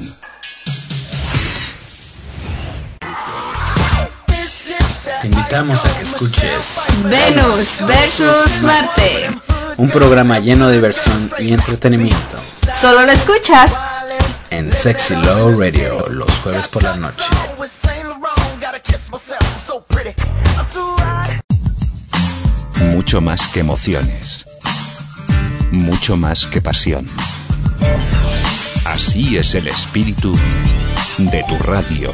Speaker 1: Te invitamos a que escuches
Speaker 5: Venus versus Marte.
Speaker 1: un programa lleno de diversión y entretenimiento
Speaker 5: Solo lo escuchas
Speaker 1: en Sexy Love Radio los jueves por la noche.
Speaker 2: Mucho más que emociones. Mucho más que pasión. Así es el espíritu de tu radio.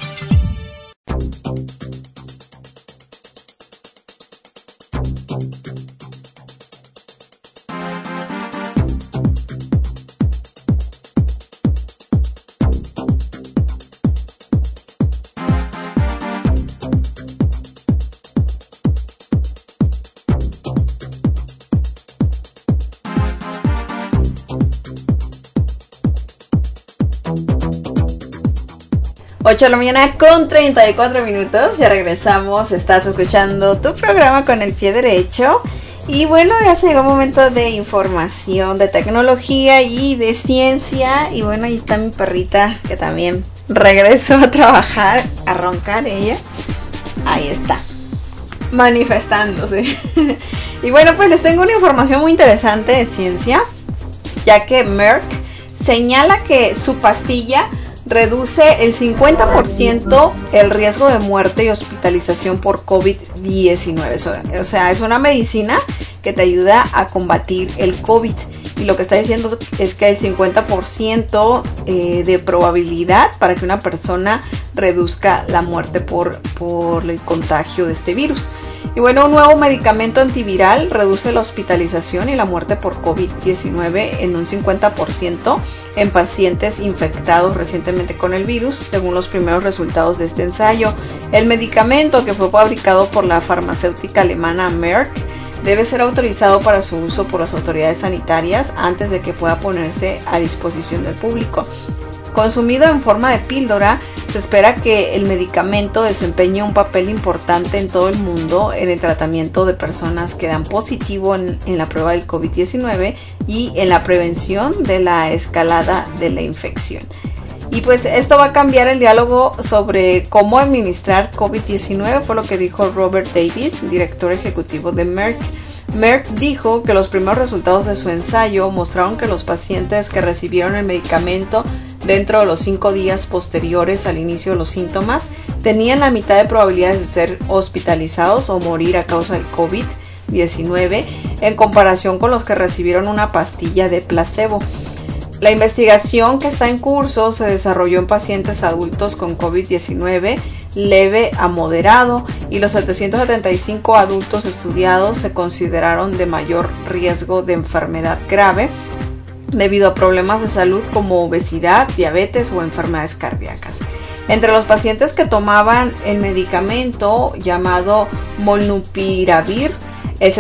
Speaker 3: Ocho de la mañana con 34 minutos, ya regresamos, estás escuchando tu programa con el pie derecho. Y bueno, ya se llegó un momento de información, de tecnología y de ciencia. Y bueno, ahí está mi perrita que también regresó a trabajar, a roncar ella. ahí está, manifestándose. Y bueno, pues les tengo una información muy interesante de ciencia, ya que Merck señala que su pastilla reduce el 50% el riesgo de muerte y hospitalización por COVID-19. O sea, es una medicina que te ayuda a combatir el COVID. Y lo que está diciendo es que hay 50% de probabilidad para que una persona reduzca la muerte por el contagio de este virus. Y bueno, un nuevo medicamento antiviral reduce la hospitalización y la muerte por COVID-19 en un 50% en pacientes infectados recientemente con el virus, según los primeros resultados de este ensayo. El medicamento, que fue fabricado por la farmacéutica alemana Merck, debe ser autorizado para su uso por las autoridades sanitarias antes de que pueda ponerse a disposición del público. Consumido en forma de píldora, se espera que el medicamento desempeñe un papel importante en todo el mundo en el tratamiento de personas que dan positivo en la prueba del COVID-19 y en la prevención de la escalada de la infección. Y pues esto va a cambiar el diálogo sobre cómo administrar COVID-19, fue lo que dijo Robert Davis, director ejecutivo de Merck. Merck dijo que los primeros resultados de su ensayo mostraron que los pacientes que recibieron el medicamento dentro de los 5 días posteriores al inicio de los síntomas tenían la mitad de probabilidades de ser hospitalizados o morir a causa del COVID-19 en comparación con los que recibieron una pastilla de placebo. La investigación que está en curso se desarrolló en pacientes adultos con COVID-19 leve a moderado y los 775 adultos estudiados se consideraron de mayor riesgo de enfermedad grave debido a problemas de salud como obesidad, diabetes o enfermedades cardíacas. Entre los pacientes que tomaban el medicamento llamado molnupiravir, el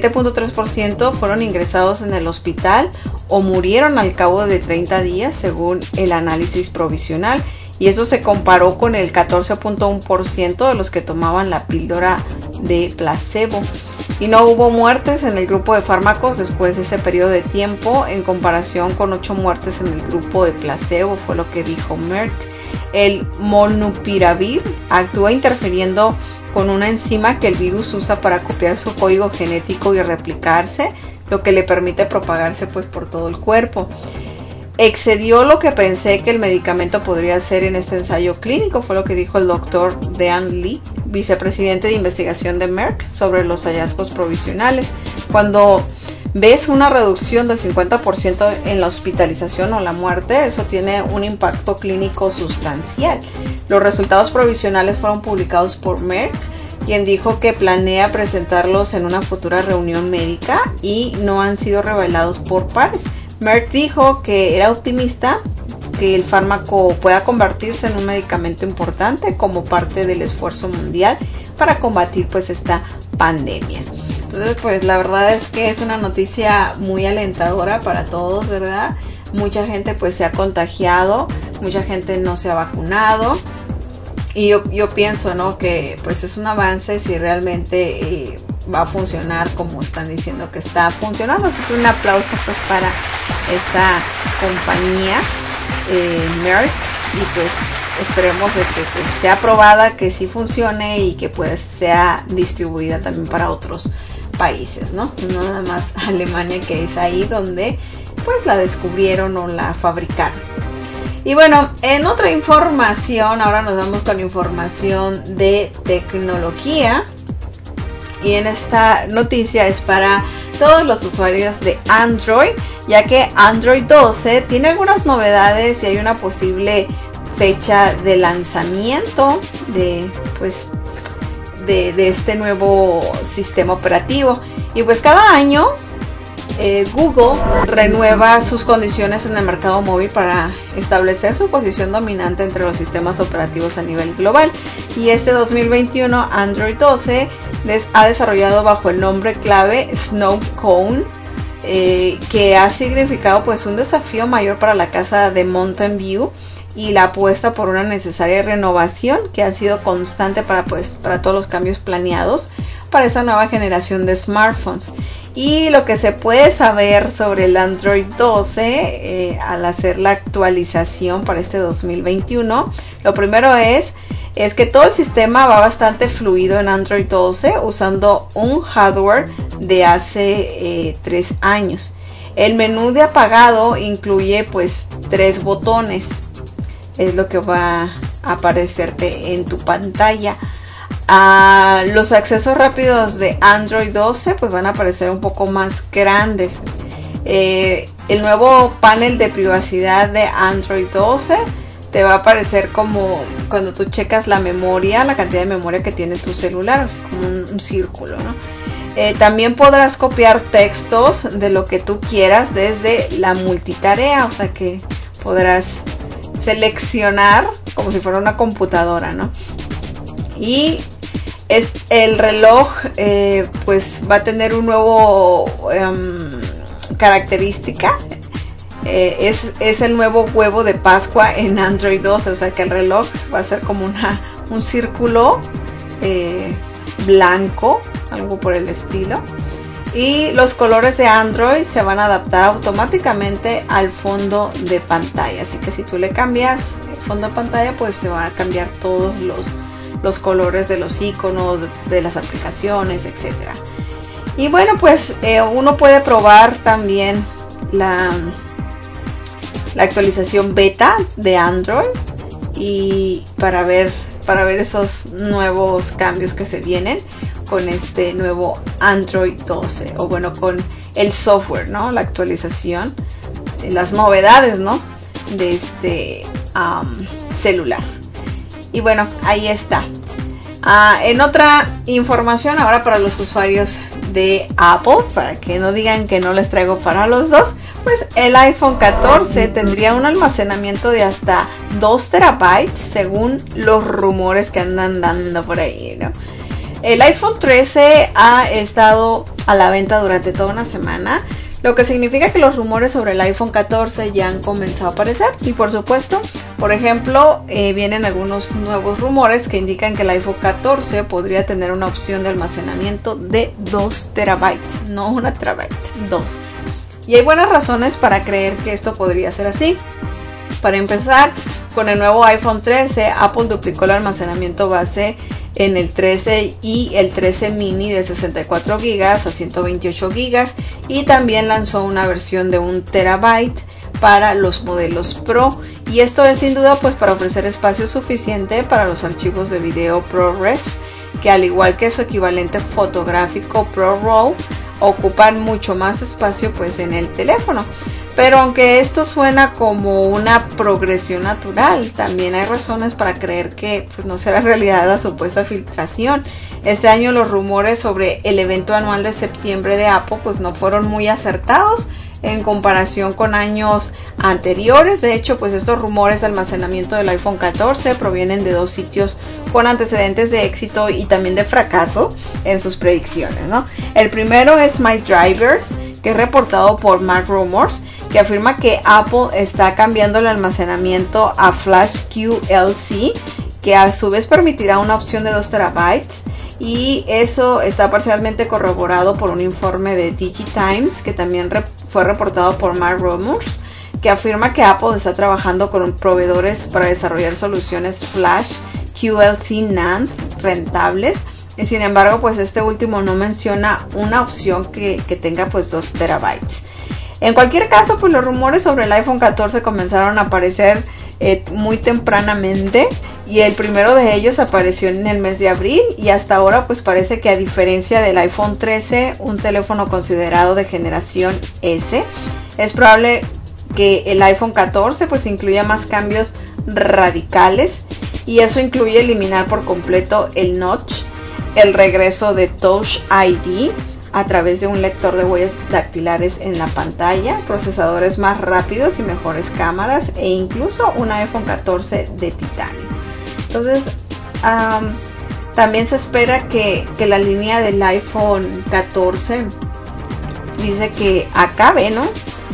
Speaker 3: 7.3% fueron ingresados en el hospital o murieron al cabo de 30 días según el análisis provisional, y eso se comparó con el 14.1% de los que tomaban la píldora de placebo. Y no hubo muertes en el grupo de fármacos después de ese periodo de tiempo en comparación con 8 muertes en el grupo de placebo, fue lo que dijo Merck. El molnupiravir actúa interfiriendo con una enzima que el virus usa para copiar su código genético y replicarse, lo que le permite propagarse pues por todo el cuerpo. Excedió lo que pensé que el medicamento podría hacer en este ensayo clínico, fue lo que dijo el doctor Dean Lee, vicepresidente de investigación de Merck, sobre los hallazgos provisionales. Cuando ves una reducción del 50% en la hospitalización o la muerte, eso tiene un impacto clínico sustancial. Los resultados provisionales fueron publicados por Merck, quien dijo que planea presentarlos en una futura reunión médica y no han sido revelados por pares. Merck dijo que era optimista que el fármaco pueda convertirse en un medicamento importante como parte del esfuerzo mundial para combatir pues esta pandemia. Entonces pues la verdad es que es una noticia muy alentadora para todos, ¿verdad? Mucha gente pues se ha contagiado, mucha gente no se ha vacunado y yo pienso, ¿no?, que pues es un avance si realmente va a funcionar como están diciendo que está funcionando. Así que un aplauso pues para esta compañía Merck, y pues esperemos de que pues sea aprobada, que sí funcione y que pues sea distribuida también para otros países, ¿no? No nada más Alemania, que es ahí donde pues la descubrieron o la fabricaron. Y bueno, en otra información, ahora nos vamos con información de tecnología. Y en esta noticia es para todos los usuarios de Android, ya que Android 12 tiene algunas novedades y hay una posible fecha de lanzamiento de este nuevo sistema operativo. Y pues cada año Google renueva sus condiciones en el mercado móvil para establecer su posición dominante entre los sistemas operativos a nivel global. Y este 2021 Android 12 ha desarrollado bajo el nombre clave Snow Cone, que ha significado pues un desafío mayor para la casa de Mountain View y la apuesta por una necesaria renovación que ha sido constante para todos los cambios planeados para esta nueva generación de smartphones. Y lo que se puede saber sobre el Android 12 al hacer la actualización para este 2021, lo primero es es que todo el sistema va bastante fluido en Android 12 usando un hardware de hace 3 años. El menú de apagado incluye pues 3 botones, es lo que va a aparecerte en tu pantalla. Los accesos rápidos de Android 12 pues van a aparecer un poco más grandes. El nuevo panel de privacidad de Android 12 te va a aparecer como cuando tú checas la memoria, la cantidad de memoria que tiene tu celular, así como un círculo, ¿no? También podrás copiar textos de lo que tú quieras desde la multitarea, o sea que podrás seleccionar como si fuera una computadora, ¿no? Y el reloj pues va a tener un nuevo característica. Es el nuevo huevo de Pascua en Android 12, o sea que el reloj va a ser como un círculo blanco, algo por el estilo. Y los colores de Android se van a adaptar automáticamente al fondo de pantalla, así que si tú le cambias el fondo de pantalla pues se van a cambiar todos los colores de los iconos, de las aplicaciones, etcétera. Y bueno, pues uno puede probar también la actualización beta de Android y para ver esos nuevos cambios que se vienen con este nuevo Android 12, o bueno, con el software, ¿no? La actualización, las novedades, ¿no? De este celular. Y bueno, ahí está. En otra información ahora para los usuarios de Apple, para que no digan que no les traigo para los dos, pues el iPhone 14 tendría un almacenamiento de hasta 2 terabytes según los rumores que andan dando por ahí, ¿no? El iPhone 13 ha estado a la venta durante toda una semana, lo que significa que los rumores sobre el iPhone 14 ya han comenzado a aparecer. Y por supuesto, por ejemplo, vienen algunos nuevos rumores que indican que el iPhone 14 podría tener una opción de almacenamiento de 2 terabytes, no 1 terabyte, 2. Y hay buenas razones para creer que esto podría ser así. Para empezar, con el nuevo iPhone 13, Apple duplicó el almacenamiento base en el 13 y el 13 mini de 64 GB a 128 GB y también lanzó una versión de 1 terabyte para los modelos Pro, y esto es sin duda pues para ofrecer espacio suficiente para los archivos de video ProRes, que al igual que su equivalente fotográfico ProRAW ocupan mucho más espacio pues en el teléfono. Pero aunque esto suena como una progresión natural, también hay razones para creer que pues, no será realidad la supuesta filtración. Este año los rumores sobre el evento anual de septiembre de Apple pues no fueron muy acertados en comparación con años anteriores. De hecho, pues estos rumores de almacenamiento del iPhone 14 provienen de 2 sitios con antecedentes de éxito y también de fracaso en sus predicciones, ¿no? El primero es MyDrivers, que es reportado por MacRumors, que afirma que Apple está cambiando el almacenamiento a Flash QLC, que a su vez permitirá una opción de 2 terabytes. Y eso está parcialmente corroborado por un informe de DigiTimes, que también fue reportado por MacRumors, que afirma que Apple está trabajando con proveedores para desarrollar soluciones Flash QLC NAND rentables. Y sin embargo, pues este último no menciona una opción que tenga pues 2 terabytes. En cualquier caso, pues los rumores sobre el iPhone 14 comenzaron a aparecer muy tempranamente, y el primero de ellos apareció en el mes de abril, y hasta ahora pues parece que, a diferencia del iPhone 13, un teléfono considerado de generación S, es probable que el iPhone 14 pues incluya más cambios radicales, y eso incluye eliminar por completo el notch, el regreso de Touch ID a través de un lector de huellas dactilares en la pantalla, procesadores más rápidos y mejores cámaras, e incluso un iPhone 14 de titanio. Entonces, también se espera que la línea del iPhone 14 dice que acabe, ¿no?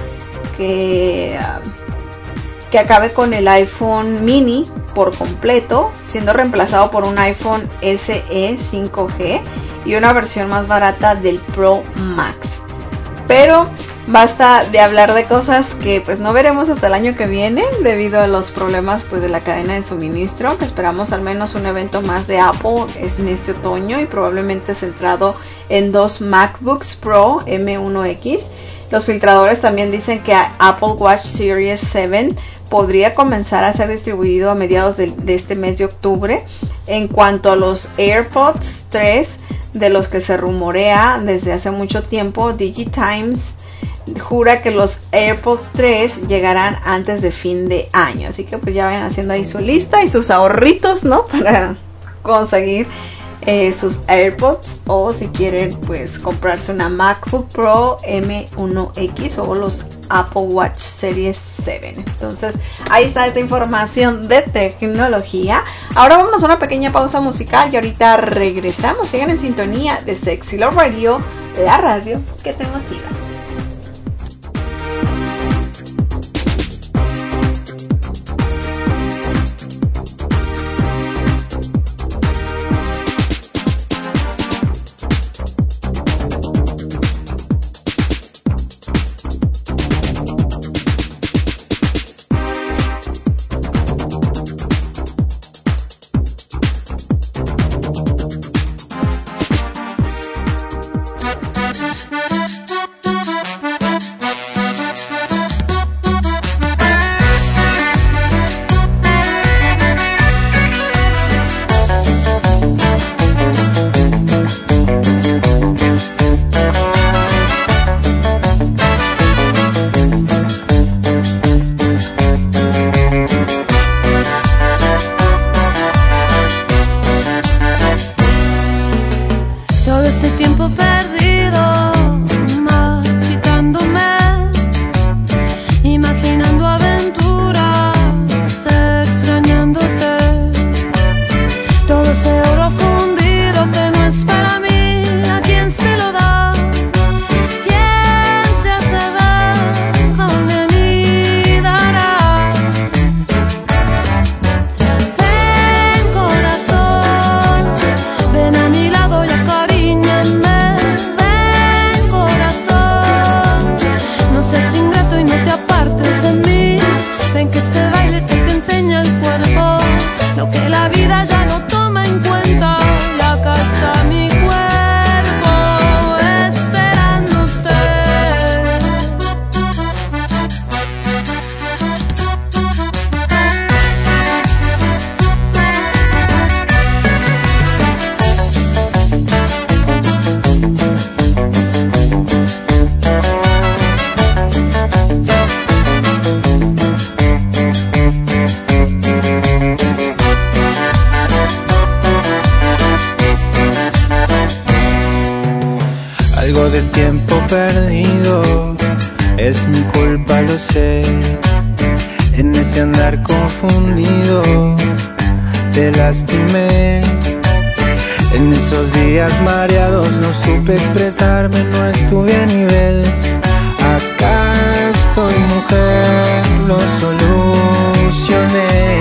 Speaker 3: Que acabe con el iPhone mini por completo, siendo reemplazado por un iPhone SE 5G y una versión más barata del Pro Max. Pero basta de hablar de cosas que pues no veremos hasta el año que viene debido a los problemas pues de la cadena de suministro, que esperamos al menos un evento más de Apple en este otoño y probablemente centrado en 2 MacBooks Pro M1X. Los filtradores también dicen que Apple Watch Series 7 podría comenzar a ser distribuido a mediados de este mes de octubre. En cuanto a los AirPods 3, de los que se rumorea desde hace mucho tiempo, DigiTimes jura que los AirPods 3 llegarán antes de fin de año. Así que pues ya vayan haciendo ahí su lista y sus ahorritos, ¿no? Para conseguir sus AirPods, o si quieren pues comprarse una MacBook Pro M1X o los Apple Watch Series 7. Entonces ahí está esta información de tecnología. Ahora vamos a una pequeña pausa musical y ahorita regresamos. Sigan en sintonía de Sexy Love Radio, la radio que te motiva.
Speaker 12: del tiempo perdido, es mi culpa, lo sé. En ese andar confundido te lastimé. En esos días mareados no supe expresarme, no estuve a nivel. Acá estoy, mujer, lo solucioné.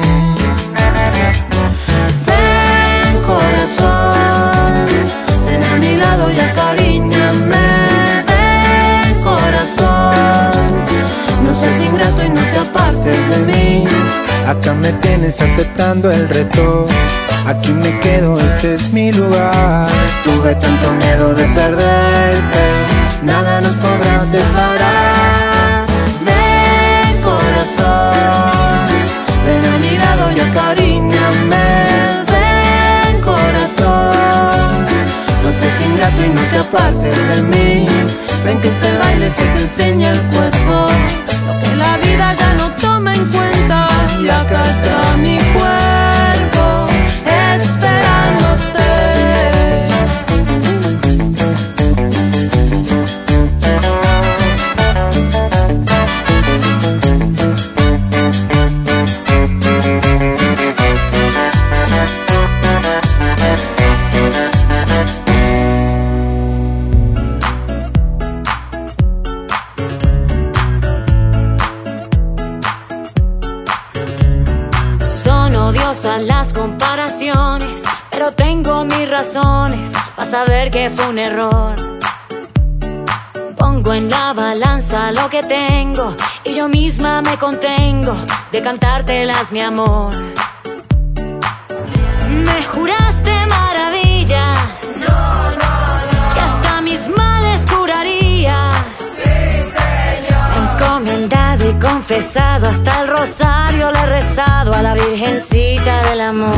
Speaker 12: Ven, corazón, ven a mi lado y acaríñame. Ven, corazón, no seas ingrato y no te apartes de mí. Acá me tienes aceptando el reto. Aquí me quedo, este es mi lugar. Tuve tanto miedo de perderte, nada nos podrá separar. Ven, corazón, ven a mi lado y acaríñame. Ven, corazón, no seas ingrato y no te apartes de mí. Ven que este baile se te enseña el cuerpo, lo que la vida ya no toma en cuenta. Y acá está mi cuerpo esperándote.
Speaker 13: Son odiosas las comparaciones, pero tengo mis razones para saber que fue un error. Pongo en la balanza lo que tengo y yo misma me contengo de cantártelas, mi amor. Me juraste maravillas, que hasta mis males curarías.
Speaker 6: Sí, señor.
Speaker 13: Encomendado y confesado, hasta el rosario le he rezado a la Virgencita del Amor.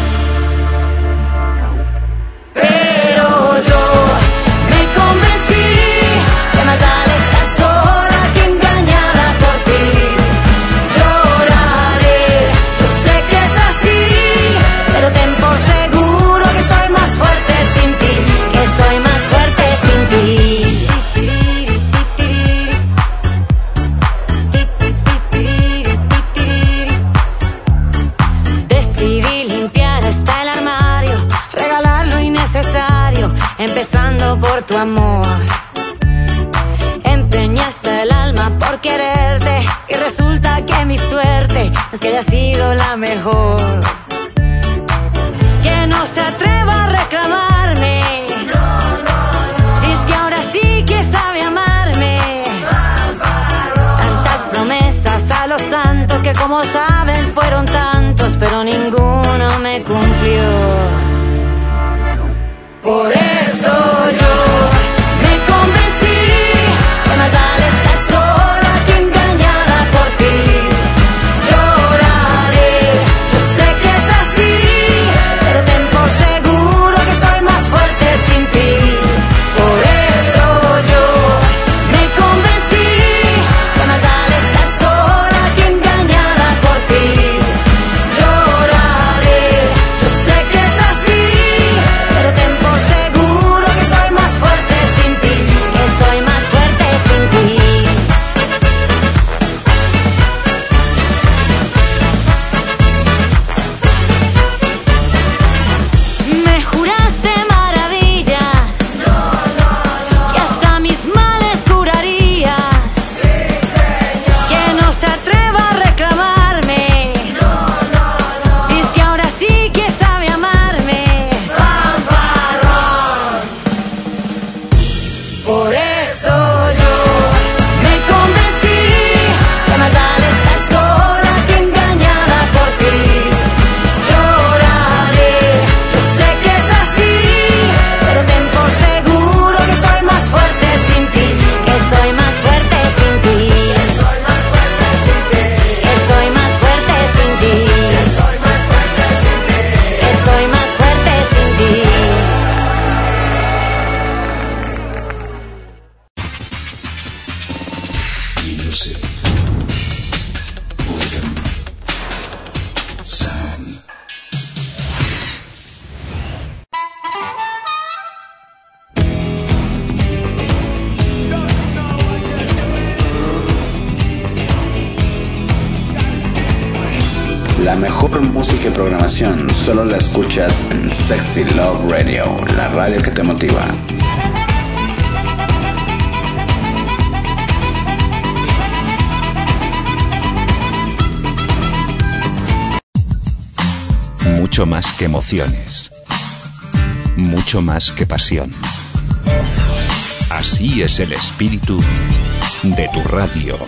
Speaker 13: Pero yo me convencí que más vale estar sola que engañada por ti. Lloraré, yo sé que es así, pero ten por seguro que soy más fuerte sin ti, que soy más fuerte sin ti. Decidí limpiar hasta el armario, regalar lo innecesario, empezando por tu amor. Empeñaste el alma por quererte y resulta que mi suerte es que haya sido la mejor. Que no se atreva a reclamarme, dice que ahora sí que sabe amarme. Tantas promesas a los santos que como saben fueron tantos, pero ninguno me cumplió. Por eso yo me convencí que más vale estar sola que engañada por ti. Lloraré, yo sé que es así, pero ten por seguro que soy más fuerte sin ti. Por eso yo me convencí que más vale estar sola que engañada por ti. Lloraré, yo sé que es así, pero ten por seguro que soy más fuerte sin ti, que soy más fuerte sin ti. Me juraste maravillas, que hasta mis males curarías. Que no se atreva a reclamarme, dice que ahora sí que sabe amarme. Por eso yo me convencí que más vale estar sola que engañada por ti. Lloraré, yo sé que es así, pero ten por seguro que soy más fuerte sin ti, que soy más fuerte sin ti, que soy más fuerte sin ti, que soy más fuerte sin ti, que soy más fuerte sin ti, que soy más fuerte sin ti.
Speaker 2: Music. Organ. Sound.
Speaker 1: La mejor música y programación solo la escuchas en Sexy Love Radio, la radio que te motiva.
Speaker 2: Mucho más que emociones. Mucho más que pasión. Así es el espíritu de tu radio.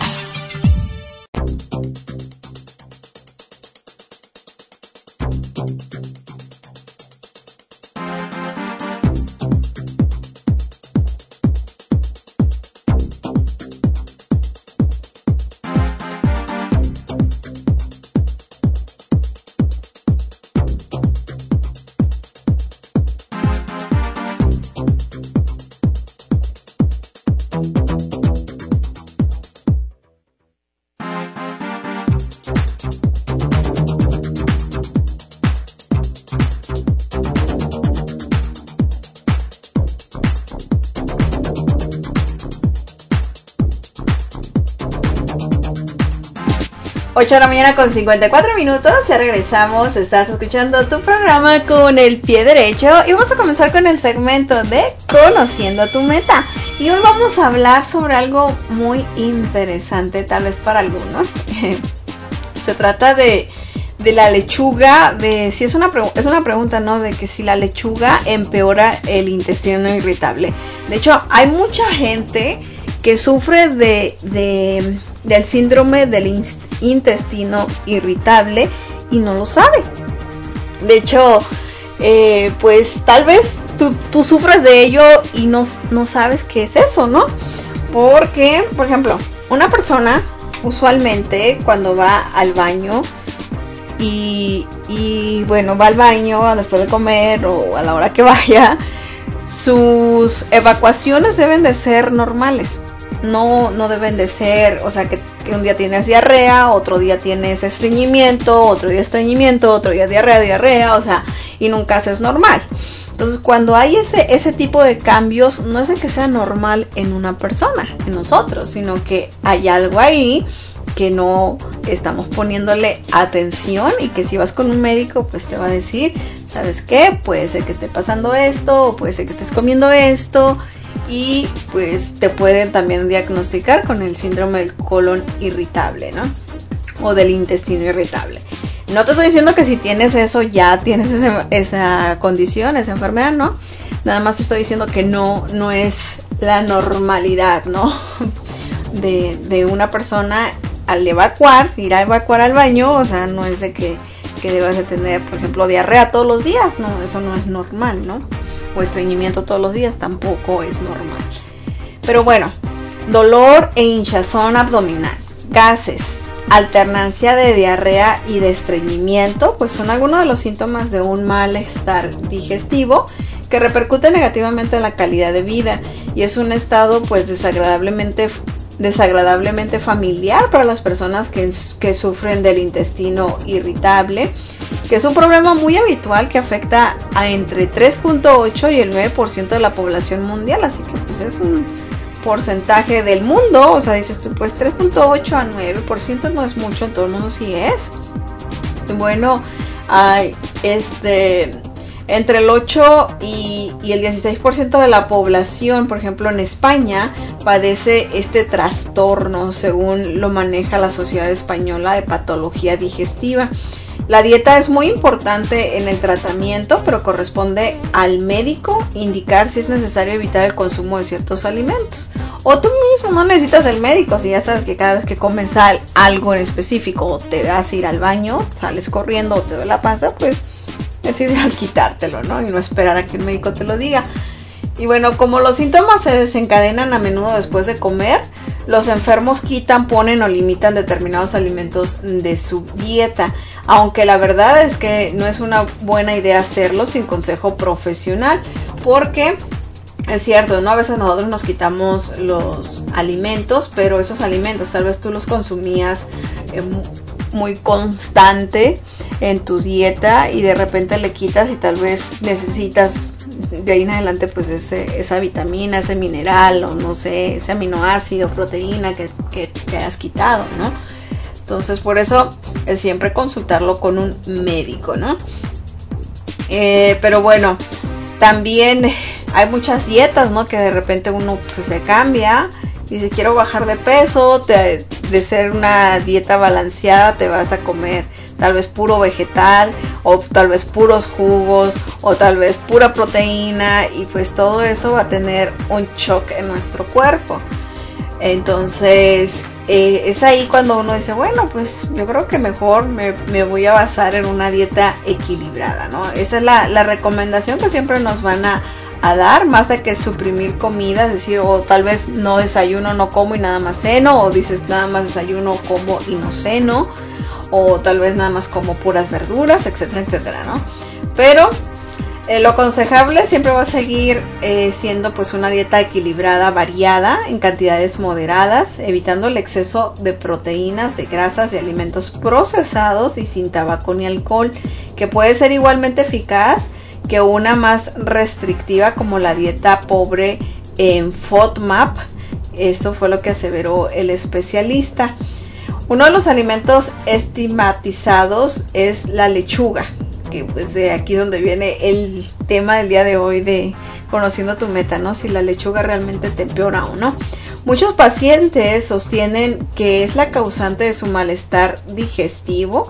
Speaker 3: Ocho de la mañana con 54 minutos, ya regresamos, estás escuchando tu programa con el pie derecho y vamos a comenzar con el segmento de Conociendo tu Meta. Y hoy vamos a hablar sobre algo muy interesante, tal vez para algunos. Se trata de la lechuga, de si es una pregunta, ¿no? De que si la lechuga empeora el intestino irritable. De hecho, hay mucha gente que sufre del síndrome del intestino irritable y no lo sabe. De hecho, pues tal vez tú sufres de ello y no sabes qué es eso, ¿no? Porque, por ejemplo, una persona usualmente cuando va al baño y bueno, va al baño después de comer o a la hora que vaya, sus evacuaciones deben de ser normales. No deben de ser, o sea, que un día tienes diarrea, otro día tienes estreñimiento, otro día estreñimiento, otro día diarrea, o sea, y nunca es normal. Entonces, cuando hay ese tipo de cambios, no es de que sea normal en una persona, en nosotros, sino que hay algo ahí que no estamos poniéndole atención y que si vas con un médico, pues te va a decir, ¿sabes qué? Puede ser que esté pasando esto, o puede ser que estés comiendo esto, y pues te pueden también diagnosticar con el síndrome del colon irritable, ¿no? O del intestino irritable. No te estoy diciendo que si tienes eso ya tienes esa condición, esa enfermedad, ¿no? Nada más te estoy diciendo que no es la normalidad, ¿no? De una persona al ir a evacuar al baño, o sea, no es de que debas de tener, por ejemplo, diarrea todos los días, no, eso no es normal, ¿no? O estreñimiento todos los días tampoco es normal. Pero bueno, dolor e hinchazón abdominal, gases, alternancia de diarrea y de estreñimiento, pues son algunos de los síntomas de un malestar digestivo que repercute negativamente en la calidad de vida y es un estado pues desagradablemente familiar para las personas que sufren del intestino irritable, que es un problema muy habitual que afecta a entre 3.8 y el 9% de la población mundial, así que pues es un porcentaje del mundo, o sea, dices tú, pues 3.8 a 9% no es mucho, en todo el mundo sí es. Bueno, hay entre el 8 y el 16% de la población, por ejemplo en España, padece este trastorno, según lo maneja la Sociedad Española de Patología Digestiva. La dieta es muy importante en el tratamiento, pero corresponde al médico indicar si es necesario evitar el consumo de ciertos alimentos. O tú mismo no necesitas del médico, si ya sabes que cada vez que comes algo en específico o te vas a ir al baño, sales corriendo o te duele la panza, pues es ideal quitártelo, ¿no? Y no esperar a que el médico te lo diga. Y bueno, como los síntomas se desencadenan a menudo después de comer, los enfermos quitan, ponen o limitan determinados alimentos de su dieta, aunque la verdad es que no es una buena idea hacerlo sin consejo profesional, porque es cierto, ¿no? A veces nosotros nos quitamos los alimentos, pero esos alimentos tal vez tú los consumías muy constante en tu dieta y de repente le quitas y tal vez necesitas de ahí en adelante pues esa vitamina, ese mineral o no sé, ese aminoácido, proteína que te has quitado, ¿no? Entonces por eso es siempre consultarlo con un médico, ¿no? Pero bueno, también hay muchas dietas, ¿no? Que de repente uno pues, se cambia, dice quiero bajar de peso, de ser una dieta balanceada te vas a comer tal vez puro vegetal o tal vez puros jugos o tal vez pura proteína y pues todo eso va a tener un shock en nuestro cuerpo. Entonces es ahí cuando uno dice bueno pues yo creo que mejor me voy a basar en una dieta equilibrada, ¿no? Esa es la recomendación que siempre nos van a dar, más de que suprimir comida, es decir, o tal vez no desayuno, no como y nada más ceno, o dices nada más desayuno, como y no ceno, o tal vez nada más como puras verduras, etcétera, etcétera, ¿no? Pero lo aconsejable siempre va a seguir siendo pues una dieta equilibrada, variada, en cantidades moderadas, evitando el exceso de proteínas, de grasas, de alimentos procesados y sin tabaco ni alcohol, que puede ser igualmente eficaz que una más restrictiva como la dieta pobre en FODMAP. Eso fue lo que aseveró el especialista. Uno de los alimentos estigmatizados es la lechuga, que pues de aquí donde viene el tema del día de hoy de conociendo tu meta, ¿no? Si la lechuga realmente te empeora o no. Muchos pacientes sostienen que es la causante de su malestar digestivo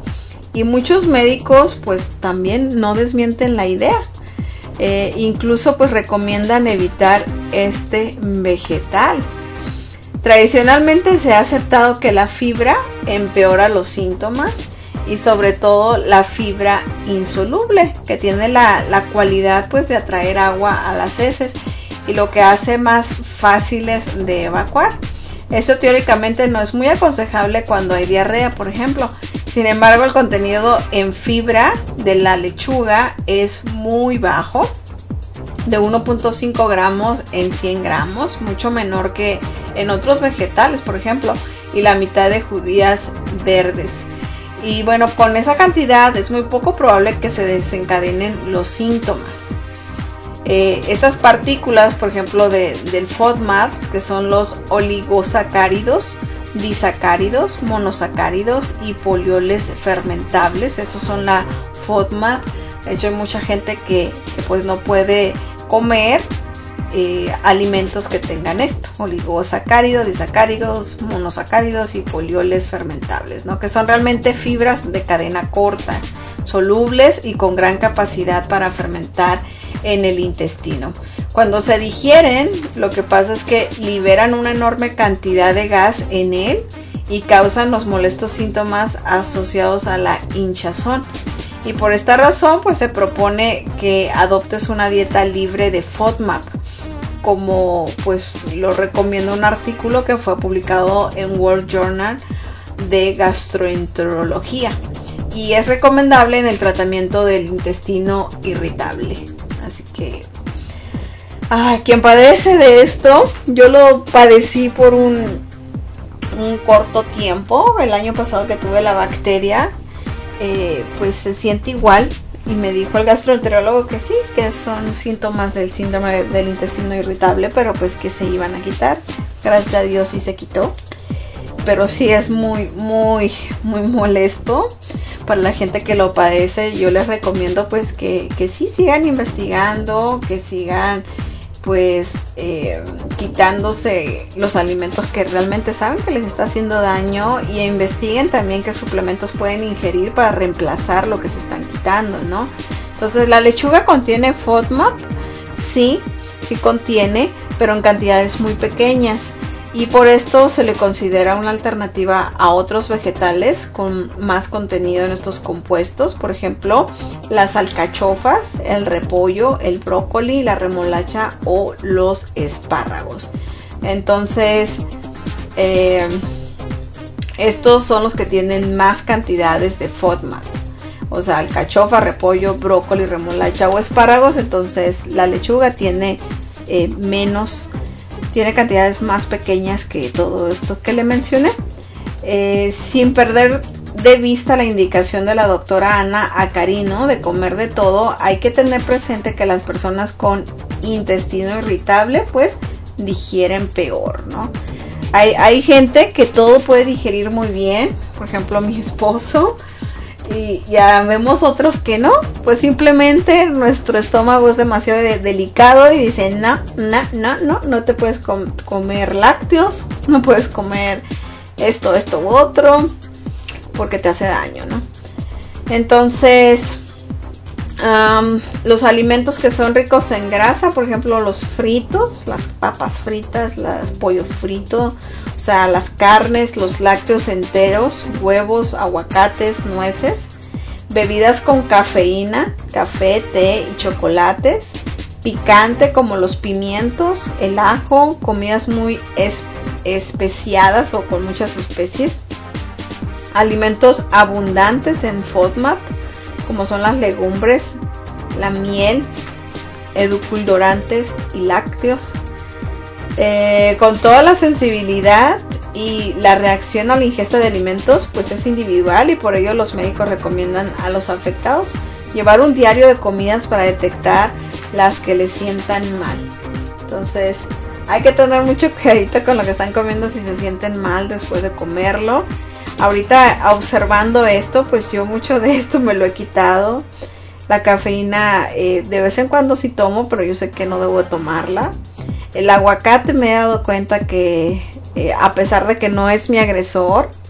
Speaker 3: Y muchos médicos pues también no desmienten la idea. Incluso pues recomiendan evitar este vegetal. Tradicionalmente se ha aceptado que la fibra empeora los síntomas y sobre todo la fibra insoluble, que tiene la cualidad pues de atraer agua a las heces y lo que hace más fáciles de evacuar. Esto teóricamente no es muy aconsejable cuando hay diarrea, por ejemplo. Sin embargo, el contenido en fibra de la lechuga es muy bajo, de 1.5 gramos en 100 gramos, mucho menor que en otros vegetales, por ejemplo, y la mitad de judías verdes. Y bueno, con esa cantidad es muy poco probable que se desencadenen los síntomas. Estas partículas, por ejemplo, del FODMAP, que son los oligosacáridos, disacáridos, monosacáridos y polioles fermentables, esos son la FODMAP. De hecho, hay mucha gente que pues no puede comer alimentos que tengan esto, oligosacáridos, disacáridos, monosacáridos y polioles fermentables, ¿no? Que son realmente fibras de cadena corta, solubles y con gran capacidad para fermentar en el intestino. Cuando se digieren, lo que pasa es que liberan una enorme cantidad de gas en él y causan los molestos síntomas asociados a la hinchazón. Y por esta razón, pues se propone que adoptes una dieta libre de FODMAP, como pues lo recomienda un artículo que fue publicado en World Journal de Gastroenterología y es recomendable en el tratamiento del intestino irritable. Así que quien padece de esto, yo lo padecí por un corto tiempo. El año pasado que tuve la bacteria, pues se siente igual. Y me dijo el gastroenterólogo que sí, que son síntomas del síndrome del intestino irritable, pero pues que se iban a quitar. Gracias a Dios sí se quitó. Pero sí es muy, muy, muy molesto para la gente que lo padece. Yo les recomiendo pues que sí sigan investigando, que sigan pues quitándose los alimentos que realmente saben que les está haciendo daño y investiguen también qué suplementos pueden ingerir para reemplazar lo que se están quitando, ¿no? Entonces, la lechuga contiene FODMAP, sí contiene, pero en cantidades muy pequeñas y por esto se le considera una alternativa a otros vegetales con más contenido en estos compuestos, por ejemplo, las alcachofas, el repollo, el brócoli, la remolacha o los espárragos. Entonces, estos son los que tienen más cantidades de FODMAP. O sea, alcachofa, repollo, brócoli, remolacha o espárragos. Entonces, la lechuga tiene menos, tiene cantidades más pequeñas que todo esto que le mencioné. Sin perder de vista la indicación de la doctora Ana Acarino de comer de todo, hay que tener presente que las personas con intestino irritable pues digieren peor, ¿no? Hay gente que todo puede digerir muy bien, por ejemplo mi esposo, y ya vemos otros que no, pues simplemente nuestro estómago es demasiado delicado y dicen no te puedes comer lácteos, no puedes comer esto u otro porque te hace daño, ¿no? Entonces los alimentos que son ricos en grasa, por ejemplo los fritos, las papas fritas, el pollo frito, o sea, las carnes, los lácteos enteros, huevos, aguacates, nueces, bebidas con cafeína, café, té y chocolates, picante como los pimientos, el ajo, comidas muy especiadas o con muchas especies, alimentos abundantes en FODMAP como son las legumbres, la miel, edulcorantes y lácteos. Con toda la sensibilidad y la reacción a la ingesta de alimentos pues es individual y por ello los médicos recomiendan a los afectados llevar un diario de comidas para detectar las que les sientan mal. Entonces hay que tener mucho cuidadito con lo que están comiendo si se sienten mal después de comerlo. Ahorita observando esto, pues yo mucho de esto me lo he quitado. La cafeína de vez en cuando sí tomo, pero yo sé que no debo tomarla. El aguacate me he dado cuenta que a pesar de que no es mi agresor,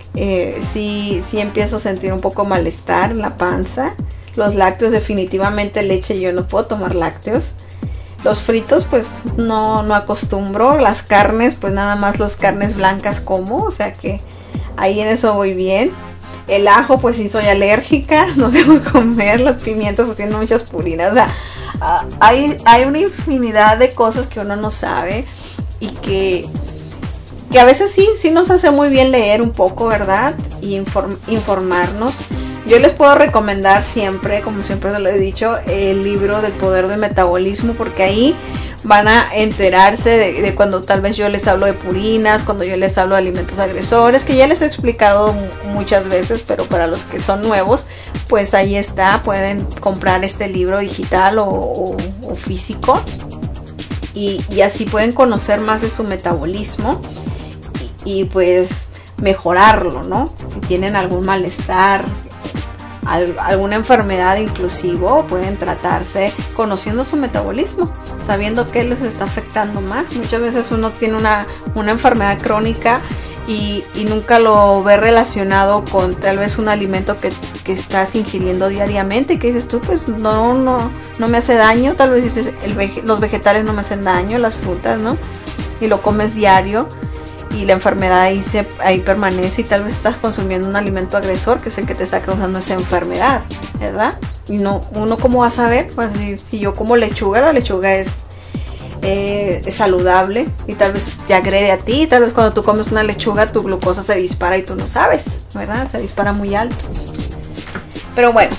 Speaker 3: sí empiezo a sentir un poco malestar en la panza. Los lácteos, definitivamente leche, yo no puedo tomar lácteos. Los fritos pues no acostumbro. Las carnes, pues nada más las carnes blancas como, o sea que ahí en eso voy bien. El ajo pues sí soy alérgica, no debo comer. Los pimientos pues tienen muchas purinas, o sea, hay una infinidad de cosas que uno no sabe y que a veces sí nos hace muy bien leer un poco, ¿verdad? Y informarnos. Yo les puedo recomendar siempre, como siempre lo he dicho, el libro del poder del metabolismo, porque ahí van a enterarse de cuando tal vez yo les hablo de purinas, cuando yo les hablo de alimentos agresores, que ya les he explicado muchas veces, pero para los que son nuevos, pues ahí está, pueden comprar este libro digital o físico y así pueden conocer más de su metabolismo y pues mejorarlo, ¿no? Si tienen algún malestar, alguna enfermedad inclusive, pueden tratarse conociendo su metabolismo, sabiendo qué les está afectando más. Muchas veces uno tiene una enfermedad crónica y nunca lo ve relacionado con tal vez un alimento que estás ingiriendo diariamente, que dices tú, pues no me hace daño. Tal vez dices, los vegetales no me hacen daño, las frutas, ¿no? Y lo comes diario y la enfermedad ahí permanece, y tal vez estás consumiendo un alimento agresor que es el que te está causando esa enfermedad, ¿verdad? Y uno cómo va a saber, pues si yo como lechuga, la lechuga es saludable y tal vez te agrede a ti, tal vez cuando tú comes una lechuga tu glucosa se dispara y tú no sabes, ¿verdad? Se dispara muy alto. Pero bueno,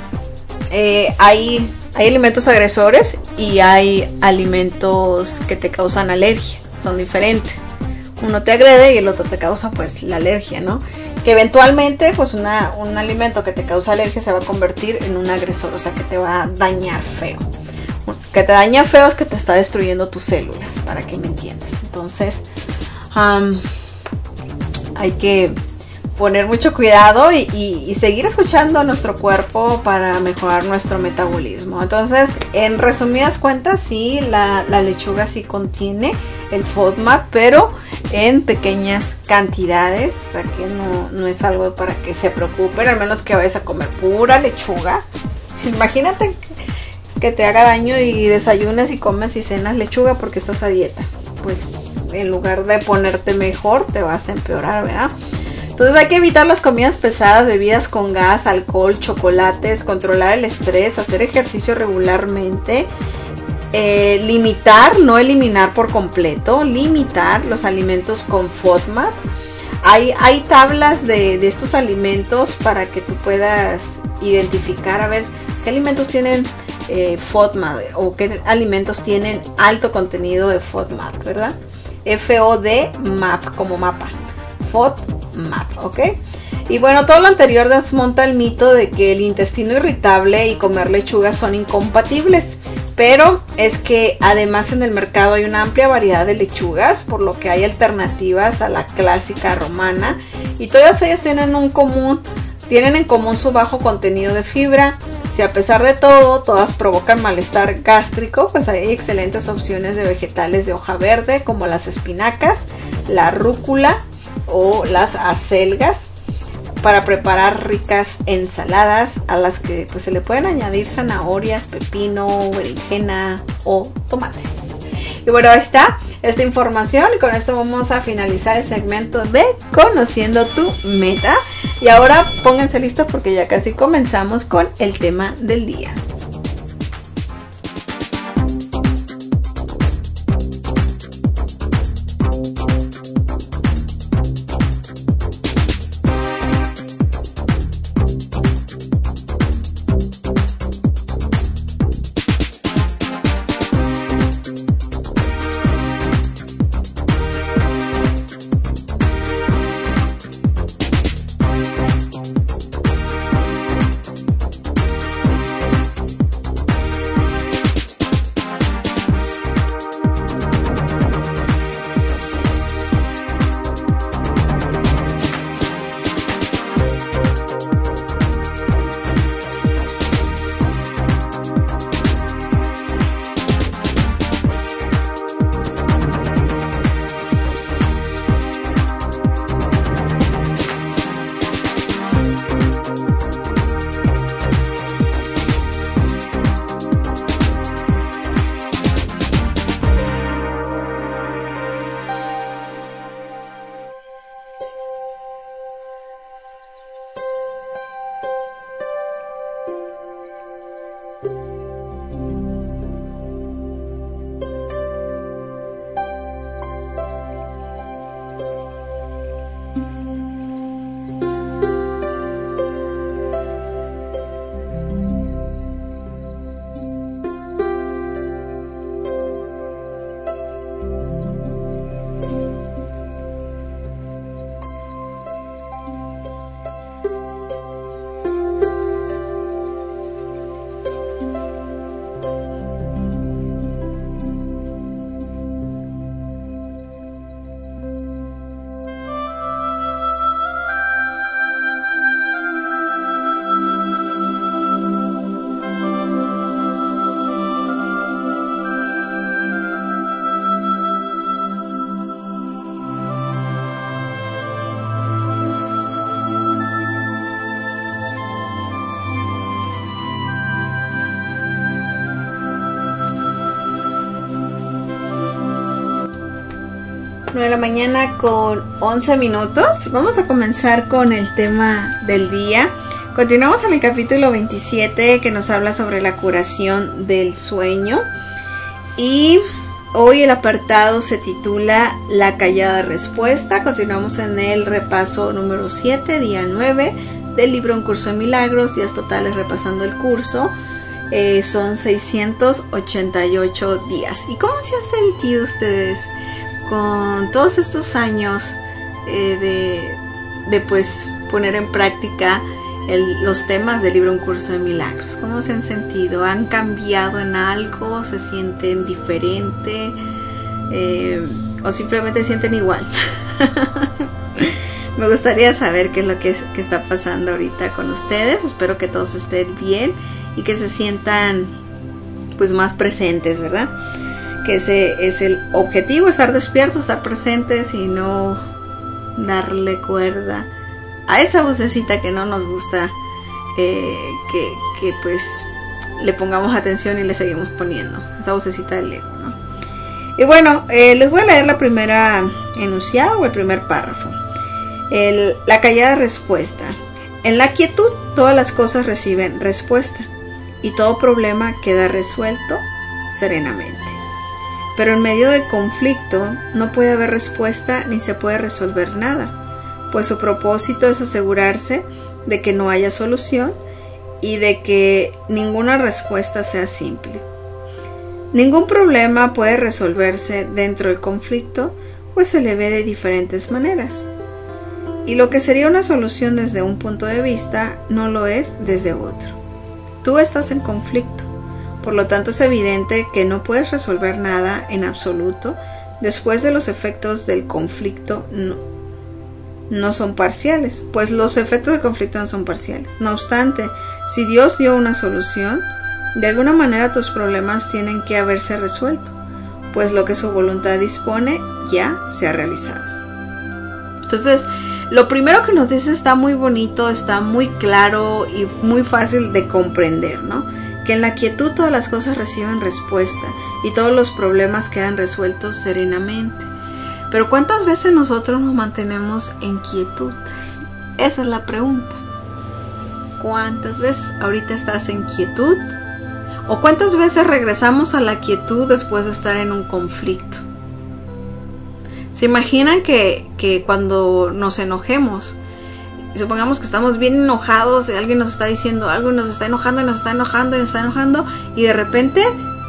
Speaker 3: hay alimentos agresores y hay alimentos que te causan alergia, son diferentes. Uno te agrede y el otro te causa pues la alergia, ¿no? Que eventualmente pues un alimento que te causa alergia se va a convertir en un agresor, o sea que te va a dañar feo. Que te daña feo es que te está destruyendo tus células, para que me entiendas. Entonces hay que poner mucho cuidado y seguir escuchando a nuestro cuerpo para mejorar nuestro metabolismo. Entonces, en resumidas cuentas, sí, la lechuga sí contiene el FODMAP, pero en pequeñas cantidades, o sea que no es algo para que se preocupen, al menos que vayas a comer pura lechuga. Imagínate que te haga daño y desayunas y comes y cenas lechuga porque estás a dieta. Pues en lugar de ponerte mejor, te vas a empeorar, ¿verdad? Entonces hay que evitar las comidas pesadas, bebidas con gas, alcohol, chocolates, controlar el estrés, hacer ejercicio regularmente, limitar, no eliminar por completo, limitar los alimentos con FODMAP. Hay tablas de estos alimentos para que tú puedas identificar, a ver, qué alimentos tienen FODMAP o qué alimentos tienen alto contenido de FODMAP, ¿verdad? FODMAP como mapa, FODMAP, ¿ok? Y bueno, todo lo anterior desmonta el mito de que el intestino irritable y comer lechuga son incompatibles, pero es que además en el mercado hay una amplia variedad de lechugas, por lo que hay alternativas a la clásica romana y todas ellas tienen en común su bajo contenido de fibra. Si a pesar de todo, todas provocan malestar gástrico, pues hay excelentes opciones de vegetales de hoja verde como las espinacas, la rúcula o las acelgas para preparar ricas ensaladas a las que pues se le pueden añadir zanahorias, pepino, berenjena o tomates. Y bueno, ahí está esta información y con esto vamos a finalizar el segmento de Conociendo tu Meta. Y ahora pónganse listos porque ya casi comenzamos con el tema del día.
Speaker 5: 9 de la mañana con 11 minutos. Vamos a comenzar con el tema del día. Continuamos en el capítulo 27 que nos habla sobre la curación del sueño. Y hoy el apartado se titula La callada respuesta. Continuamos en el repaso número 7, día 9 del libro Un Curso de Milagros. Días totales repasando el curso. Son 688 días. ¿Y cómo se han sentido ustedes con todos estos años de pues poner en práctica los temas del libro Un Curso de Milagros? ¿Cómo se han sentido? ¿Han cambiado en algo? ¿Se sienten diferente? ¿O simplemente sienten igual? Me gustaría saber qué es lo que está pasando ahorita con ustedes. Espero que todos estén bien y que se sientan pues más presentes, ¿verdad? Que ese es el objetivo, estar despiertos, estar presentes y no darle cuerda a esa vocecita que no nos gusta que pues le pongamos atención y le seguimos poniendo, esa vocecita del ego, ¿no? Y bueno, les voy a leer la primera enunciado o el primer párrafo. La callada respuesta. En la quietud todas las cosas reciben respuesta y todo problema queda resuelto serenamente. Pero en medio del conflicto no puede haber respuesta ni se puede resolver nada, pues su propósito es asegurarse de que no haya solución y de que ninguna respuesta sea simple. Ningún problema puede resolverse dentro del conflicto, pues se le ve de diferentes maneras. Y lo que sería una solución desde un punto de vista no lo es desde otro. Tú estás en conflicto, por lo tanto es evidente que no puedes resolver nada en absoluto después de los efectos del conflicto no son parciales, pues los efectos del conflicto no son parciales. No obstante, si Dios dio una solución, de alguna manera tus problemas tienen que haberse resuelto, pues lo que su voluntad dispone ya se ha realizado. Entonces, lo primero que nos dice está muy bonito, está muy claro y muy fácil de comprender, ¿no? Que en la quietud todas las cosas reciben respuesta y todos los problemas quedan resueltos serenamente. Pero ¿cuántas veces nosotros nos mantenemos en quietud? Esa es la pregunta. ¿Cuántas veces ahorita estás en quietud? ¿O cuántas veces regresamos a la quietud después de estar en un conflicto? ¿Se imaginan que cuando nos enojemos, supongamos que estamos bien enojados, alguien nos está diciendo algo y nos está enojando y nos está enojando y nos está enojando, y de repente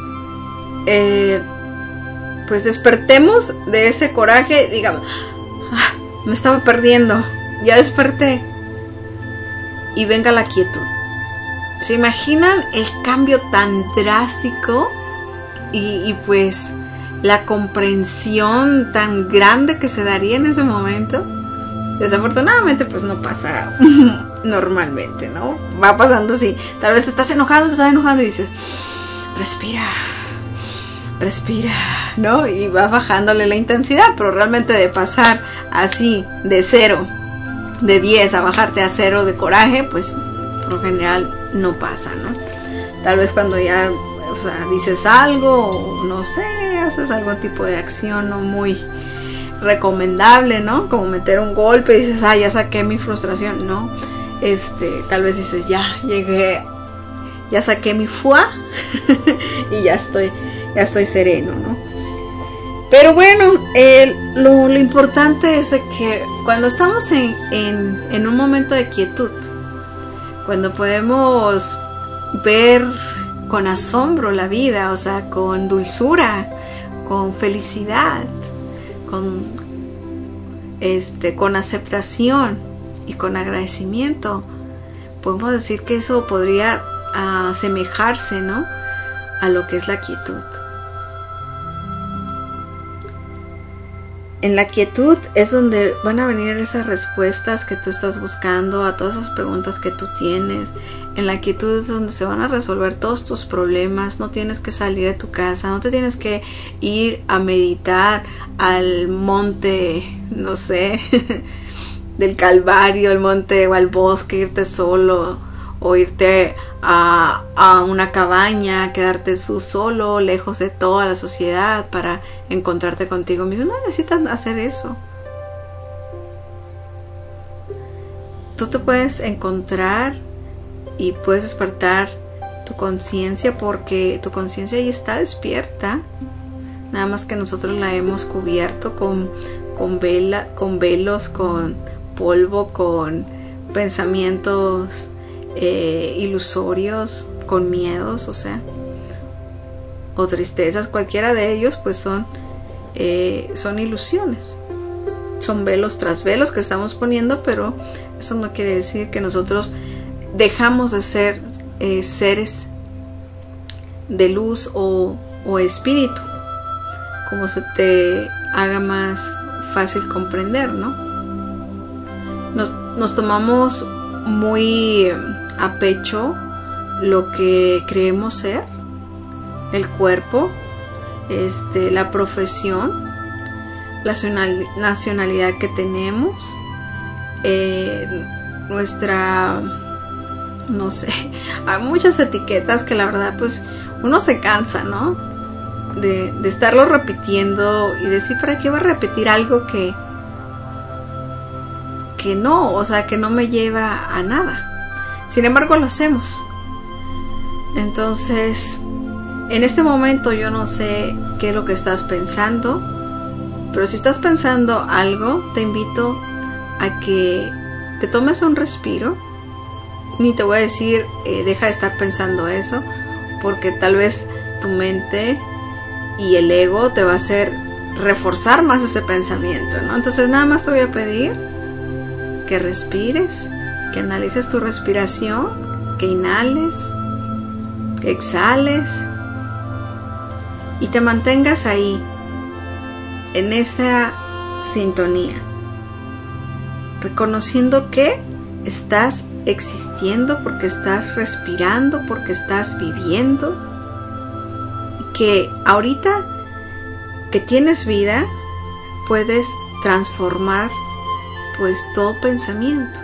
Speaker 5: pues despertemos de ese coraje, digamos, me estaba perdiendo, ya desperté, y venga la quietud? ¿Se imaginan el cambio tan drástico y pues la comprensión tan grande que se daría en ese momento? Desafortunadamente pues no pasa normalmente, ¿no? Va pasando así. Tal vez te estás enojado y dices, respira, ¿no? Y va bajándole la intensidad, pero realmente de pasar así de 0, de 10 a bajarte a 0 de coraje, pues por lo general no pasa, ¿no? Tal vez cuando ya, o sea, dices algo, o no sé, haces algún tipo de acción no muy recomendable, ¿no? Como meter un golpe y dices, ya saqué mi frustración, ¿no? Tal vez dices, ya llegué, ya saqué mi fuá y ya estoy sereno, ¿no? Pero bueno, lo importante es de que cuando estamos en un momento de quietud, cuando podemos ver con asombro la vida, o sea, con dulzura, con felicidad, con aceptación y con agradecimiento, podemos decir que eso podría asemejarse, ¿no?, a lo que es la quietud. En la quietud es donde van a venir esas respuestas que tú estás buscando a todas esas preguntas que tú tienes. En la quietud es donde se van a resolver todos tus problemas. No tienes que salir de tu casa, no te tienes que ir a meditar al monte, no sé, del Calvario, al monte o al bosque, irte solo, o irte a una cabaña, quedarte tú solo, lejos de toda la sociedad para encontrarte contigo mismo. No necesitas hacer eso. Tú te puedes encontrar y puedes despertar tu conciencia, porque tu conciencia ahí está despierta, nada más que nosotros la hemos cubierto con velos, con polvo, con pensamientos ilusorios, con miedos, o tristezas. Cualquiera de ellos pues son ilusiones, son velos tras velos que estamos poniendo, pero eso no quiere decir que nosotros dejamos de ser seres de luz o espíritu, como se te haga más fácil comprender, ¿no? Nos tomamos muy a pecho lo que creemos ser, el cuerpo, la profesión, la nacionalidad que tenemos, nuestra, no sé, hay muchas etiquetas que la verdad pues uno se cansa, ¿no? De estarlo repitiendo y decir, ¿para qué va a repetir algo que no, que no me lleva a nada? Sin embargo lo hacemos. Entonces, en este momento yo no sé qué es lo que estás pensando, pero si estás pensando algo, te invito a que te tomes un respiro. Ni te voy a decir deja de estar pensando eso, porque tal vez tu mente y el ego te va a hacer reforzar más ese pensamiento, ¿no? Entonces nada más te voy a pedir que respires, que analices tu respiración, que inhales, que exhales y te mantengas ahí, en esa sintonía, reconociendo que estás existiendo, porque estás respirando, porque estás viviendo, que ahorita que tienes vida puedes transformar pues todo pensamiento.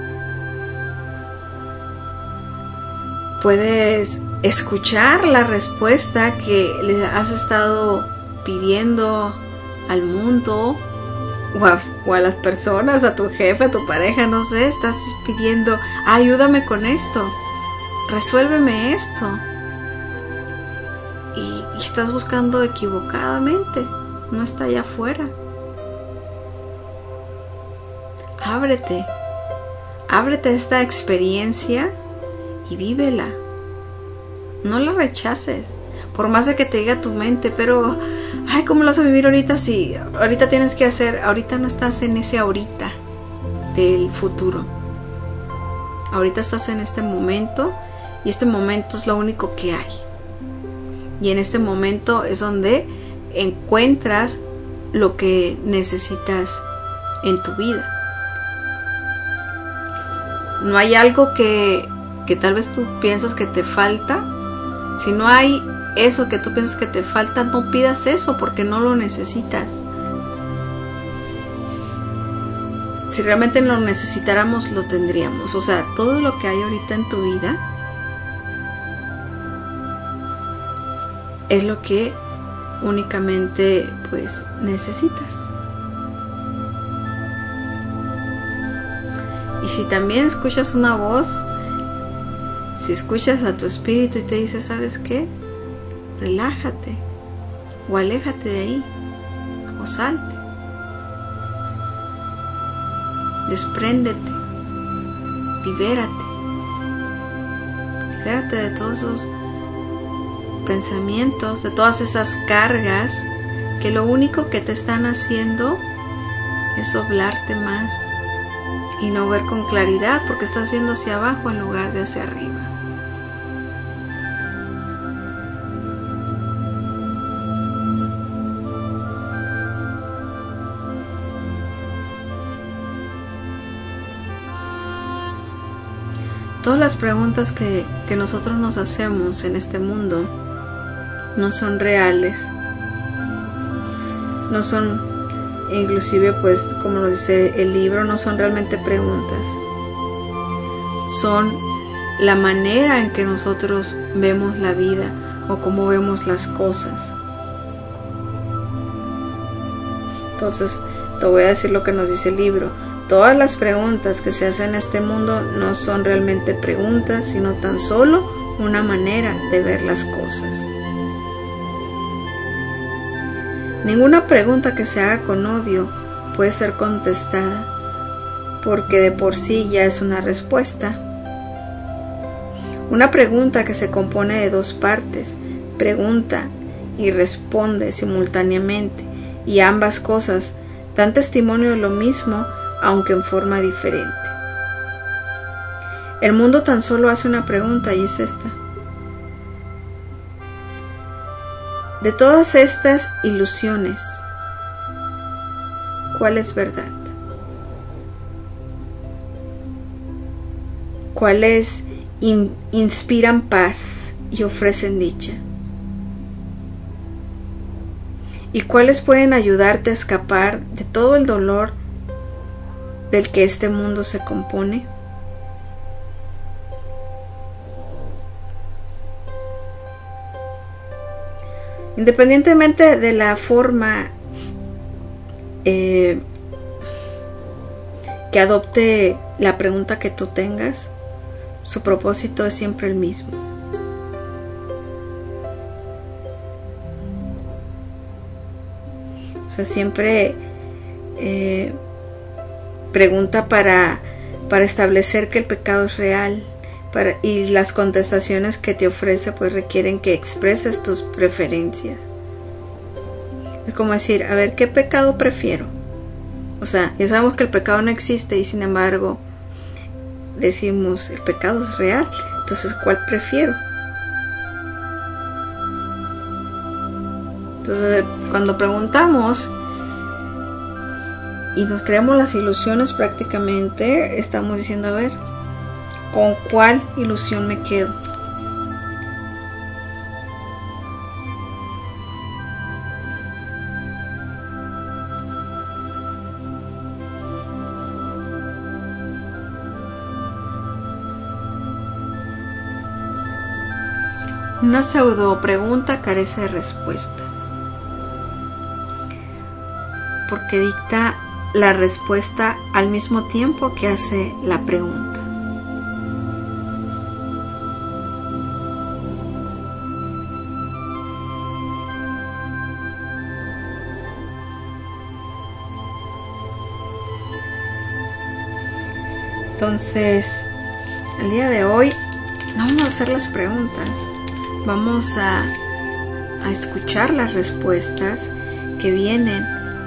Speaker 5: Puedes escuchar la respuesta que le has estado pidiendo al mundo o a las personas, a tu jefe, a tu pareja, no sé, estás pidiendo, ayúdame con esto, resuélveme esto, y estás buscando equivocadamente, no está allá afuera. Ábrete a esta experiencia y vívela, no la rechaces, por más de que te diga tu mente, pero ay, ¿cómo lo vas a vivir ahorita? Si ahorita tienes que hacer, ahorita no estás en ese ahorita del futuro, ahorita estás en este momento, y este momento es lo único que hay, y en este momento es donde encuentras lo que necesitas en tu vida. No hay algo que tal vez tú piensas que te falta. Si no hay eso que tú piensas que te falta, no pidas eso, porque no lo necesitas. Si realmente lo necesitáramos, lo tendríamos. O sea, todo lo que hay ahorita en tu vida es lo que únicamente pues necesitas. Y si también escuchas una voz, si escuchas a tu espíritu y te dice, ¿sabes qué? Relájate, o aléjate de ahí, o salte, despréndete, libérate de todos esos pensamientos, de todas esas cargas que lo único que te están haciendo es doblarte más y no ver con claridad, porque estás viendo hacia abajo en lugar de hacia arriba. Todas las preguntas que nosotros nos hacemos en este mundo no son reales, no son, inclusive pues como lo dice el libro, no son realmente preguntas, son la manera en que nosotros vemos la vida o cómo vemos las cosas. Entonces, te voy a decir lo que nos dice el libro. Todas las preguntas que se hacen en este mundo no son realmente preguntas, sino tan solo una manera de ver las cosas. Ninguna pregunta que se haga con odio puede ser contestada, porque de por sí ya es una respuesta. Una pregunta que se compone de dos partes, pregunta y responde simultáneamente, y ambas cosas dan testimonio de lo mismo, aunque en forma diferente. El mundo tan solo hace una pregunta, y es esta: de todas estas ilusiones, ¿cuál es verdad? ¿Cuáles inspiran paz y ofrecen dicha? ¿Y cuáles pueden ayudarte a escapar de todo el dolor del que este mundo se compone? Independientemente de la forma que adopte la pregunta que tú tengas, su propósito es siempre el mismo. O sea, siempre pregunta para establecer que el pecado es real, y las contestaciones que te ofrece pues requieren que expreses tus preferencias. Es como decir, a ver, ¿qué pecado prefiero? O sea, ya sabemos que el pecado no existe y sin embargo decimos, el pecado es real, entonces ¿cuál prefiero? Entonces, cuando preguntamos y nos creamos las ilusiones, prácticamente estamos diciendo, a ver, ¿con cuál ilusión me quedo? Una pseudo pregunta carece de respuesta, porque dicta la respuesta al mismo tiempo que hace la pregunta. Entonces, el día de hoy no vamos a hacer las preguntas, vamos a escuchar las respuestas que vienen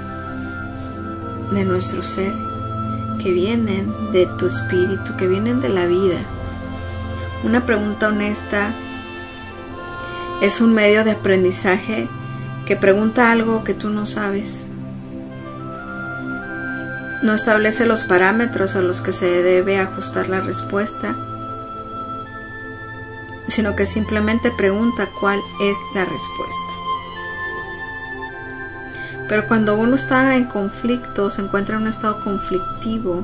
Speaker 5: de nuestro ser, que vienen de tu espíritu, que vienen de la vida. Una pregunta honesta es un medio de aprendizaje que pregunta algo que tú no sabes. No establece los parámetros a los que se debe ajustar la respuesta, sino que simplemente pregunta cuál es la respuesta. Pero cuando uno está en conflicto, se encuentra en un estado conflictivo,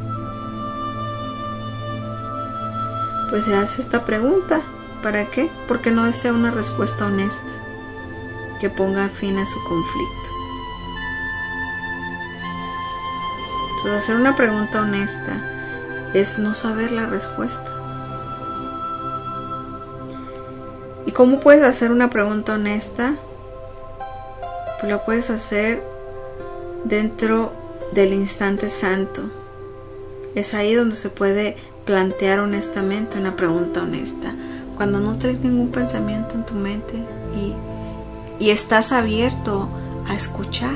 Speaker 5: pues se hace esta pregunta. ¿Para qué? Porque no desea una respuesta honesta que ponga fin a su conflicto. Entonces, hacer una pregunta honesta es no saber la respuesta. ¿Y cómo puedes hacer una pregunta honesta? Pues la puedes hacer dentro del instante santo. Es ahí donde se puede plantear honestamente una pregunta honesta. Cuando no traes ningún pensamiento en tu mente y estás abierto a escuchar.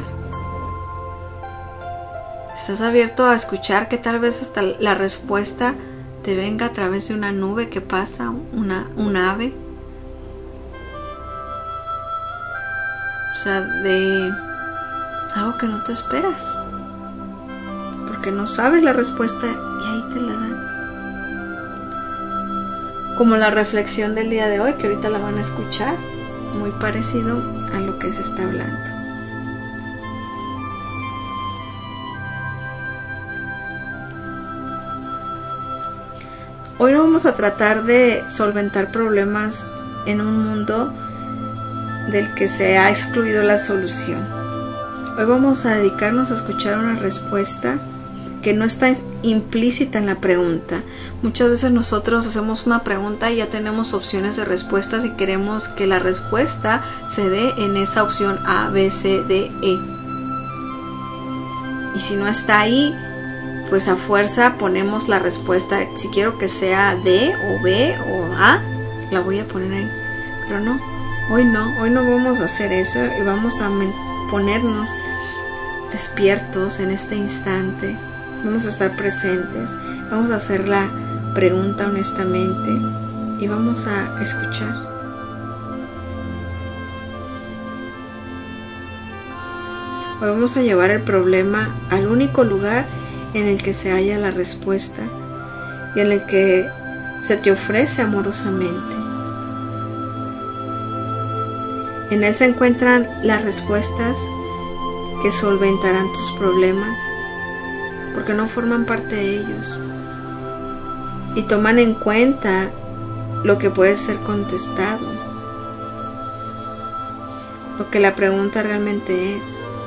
Speaker 5: Estás abierto a escuchar que tal vez hasta la respuesta te venga a través de una nube que pasa, un ave. O sea, de algo que no te esperas, porque no sabes la respuesta y ahí te la dan. Como la reflexión del día de hoy, que ahorita la van a escuchar, muy parecido a lo que se está hablando. Hoy no vamos a tratar de solventar problemas en un mundo del que se ha excluido la solución. Hoy vamos a dedicarnos a escuchar una respuesta que no está implícita en la pregunta. Muchas veces nosotros hacemos una pregunta y ya tenemos opciones de respuestas y queremos que la respuesta se dé en esa opción A, B, C, D, E. Y si no está ahí, pues a fuerza ponemos la respuesta. Si quiero que sea D o B o A, la voy a poner ahí. Pero no, hoy no vamos a hacer eso y vamos a ponernos despiertos en este instante. Vamos a estar presentes, vamos a hacer la pregunta honestamente y vamos a escuchar. Hoy vamos a llevar el problema al único lugar en el que se halla la respuesta y en el que se te ofrece amorosamente. En él se encuentran las respuestas que solventarán tus problemas, porque no forman parte de ellos y toman en cuenta lo que puede ser contestado, lo que la pregunta realmente es.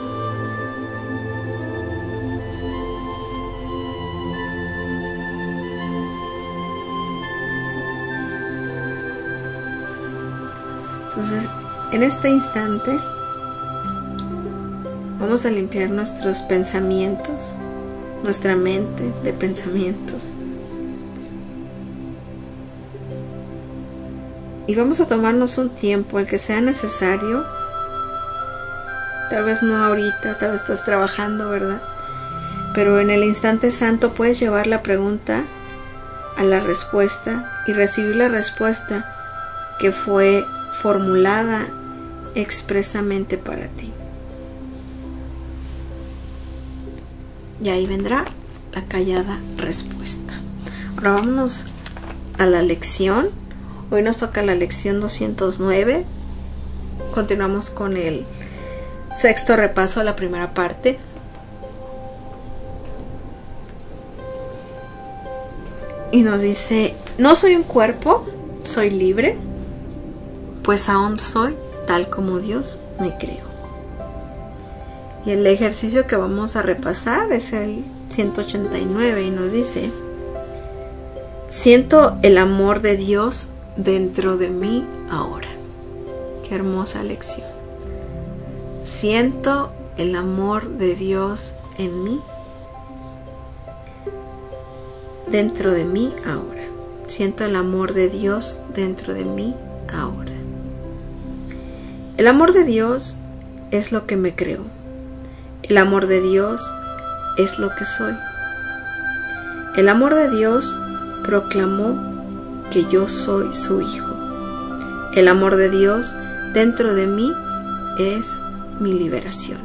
Speaker 5: Entonces, en este instante vamos a limpiar nuestros pensamientos, nuestra mente de pensamientos, y vamos a tomarnos un tiempo, el que sea necesario. Tal vez no ahorita, tal vez estás trabajando, ¿verdad? Pero en el instante santo puedes llevar la pregunta a la respuesta y recibir la respuesta que fue formulada expresamente para ti. Y ahí vendrá la callada respuesta. Ahora vámonos a la lección. Hoy nos toca la lección 209. Continuamos con el sexto repaso a la primera parte. Y nos dice: no soy un cuerpo, soy libre, pues aún soy tal como Dios me creó. Y el ejercicio que vamos a repasar es el 189 y nos dice: siento el amor de Dios dentro de mí ahora. Qué hermosa lección. Siento el amor de Dios en mí, dentro de mí ahora. Siento el amor de Dios dentro de mí ahora. El amor de Dios es lo que me creó. El amor de Dios es lo que soy. El amor de Dios proclamó que yo soy su hijo. El amor de Dios dentro de mí es mi liberación.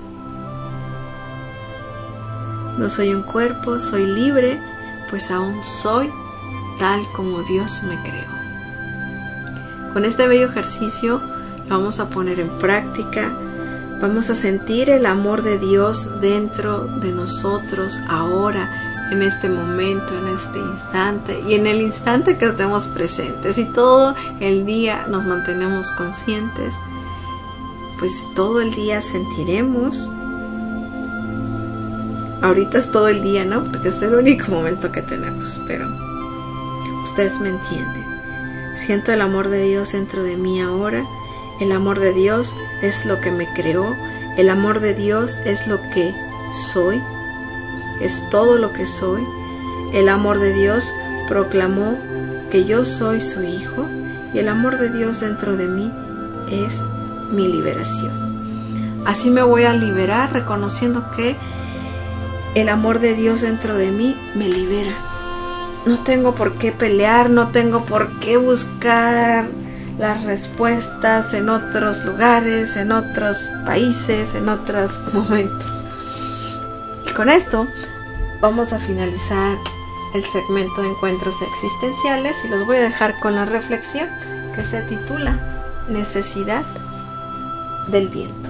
Speaker 5: No soy un cuerpo, soy libre, pues aún soy tal como Dios me creó. Con este bello ejercicio lo vamos a poner en práctica. Vamos a sentir el amor de Dios dentro de nosotros ahora, en este momento, en este instante y en el instante que estemos presentes. Y todo el día nos mantenemos conscientes, pues todo el día sentiremos. Ahorita es todo el día, ¿no? Porque es el único momento que tenemos, pero ustedes me entienden. Siento el amor de Dios dentro de mí ahora. El amor de Dios es lo que me creó. El amor de Dios es lo que soy. Es todo lo que soy. El amor de Dios proclamó que yo soy su hijo. Y el amor de Dios dentro de mí es mi liberación. Así me voy a liberar reconociendo que el amor de Dios dentro de mí me libera. No tengo por qué pelear, no tengo por qué buscar las respuestas en otros lugares, en otros países, en otros momentos. Y con esto vamos a finalizar el segmento de encuentros existenciales y los voy a dejar con la reflexión que se titula Necesidad del viento.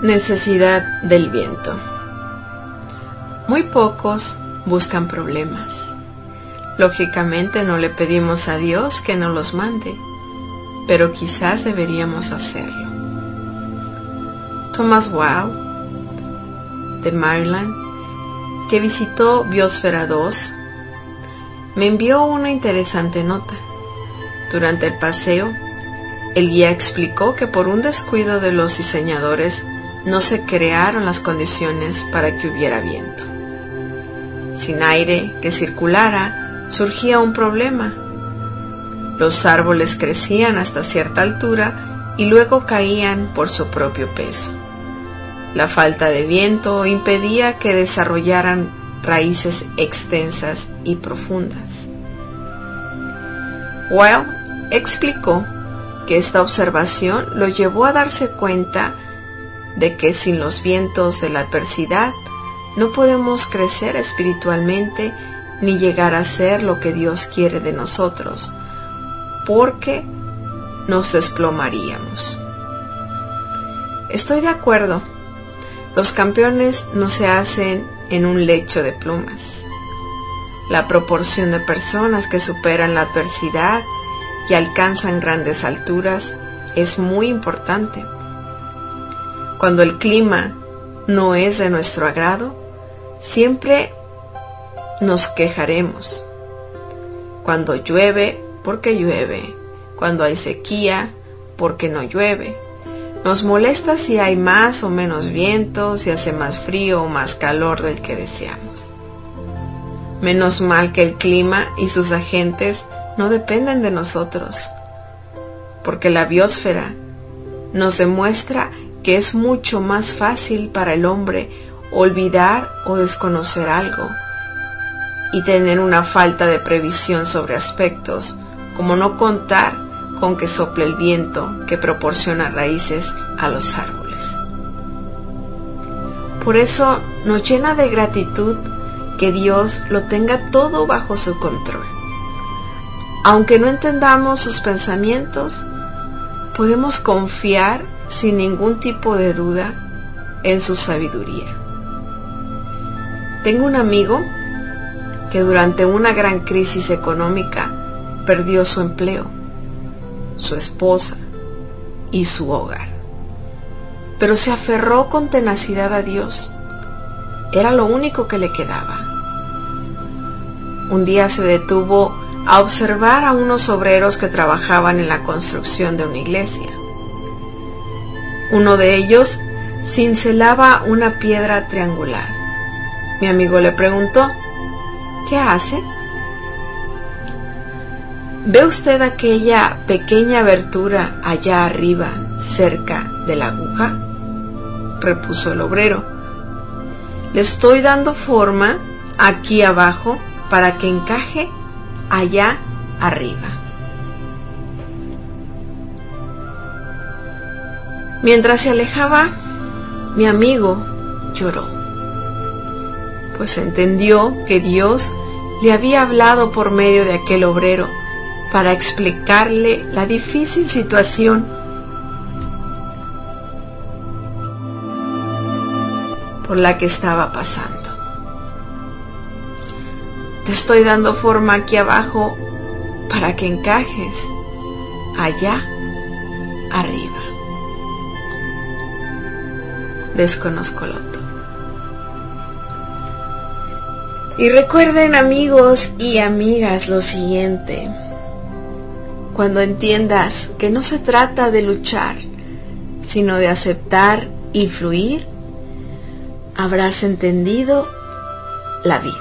Speaker 5: Necesidad del viento. Muy pocos buscan problemas. Lógicamente no le pedimos a Dios que nos los mande, pero quizás deberíamos hacerlo. Thomas Wow, de Maryland, que visitó Biosfera 2, me envió una interesante nota. Durante el paseo, el guía explicó que por un descuido de los diseñadores no se crearon las condiciones para que hubiera viento. Sin aire que circulara, surgía un problema. Los árboles crecían hasta cierta altura y luego caían por su propio peso. La falta de viento impedía que desarrollaran raíces extensas y profundas. Well explicó que esta observación lo llevó a darse cuenta de que sin los vientos de la adversidad no podemos crecer espiritualmente ni llegar a ser lo que Dios quiere de nosotros, porque nos desplomaríamos. Estoy de acuerdo. Los campeones no se hacen en un lecho de plumas. La proporción de personas que superan la adversidad y alcanzan grandes alturas es muy importante. Cuando el clima no es de nuestro agrado, siempre nos quejaremos. Cuando llueve, porque llueve. Cuando hay sequía, porque no llueve. Nos molesta si hay más o menos viento, si hace más frío o más calor del que deseamos. Menos mal que el clima y sus agentes no dependen de nosotros, porque la biosfera nos demuestra que es mucho más fácil para el hombre olvidar o desconocer algo y tener una falta de previsión sobre aspectos como no contar con que sople el viento que proporciona raíces a los árboles. Por eso nos llena de gratitud que Dios lo tenga todo bajo su control. Aunque no entendamos sus pensamientos, podemos confiar sin ningún tipo de duda en su sabiduría. Tengo un amigo que durante una gran crisis económica perdió su empleo, su esposa y su hogar. Pero se aferró con tenacidad a Dios. Era lo único que le quedaba. Un día se detuvo a observar a unos obreros que trabajaban en la construcción de una iglesia. Uno de ellos cincelaba una piedra triangular. Mi amigo le preguntó: ¿qué hace? ¿Ve usted aquella pequeña abertura allá arriba, cerca de la aguja?, repuso el obrero. Le estoy dando forma aquí abajo para que encaje allá arriba. Mientras se alejaba, mi amigo lloró, pues entendió que Dios le había hablado por medio de aquel obrero para explicarle la difícil situación por la que estaba pasando. Te estoy dando forma aquí abajo para que encajes allá arriba. Desconozco el otro. Y recuerden, amigos y amigas, lo siguiente: cuando entiendas que no se trata de luchar, sino de aceptar y fluir, habrás entendido la vida.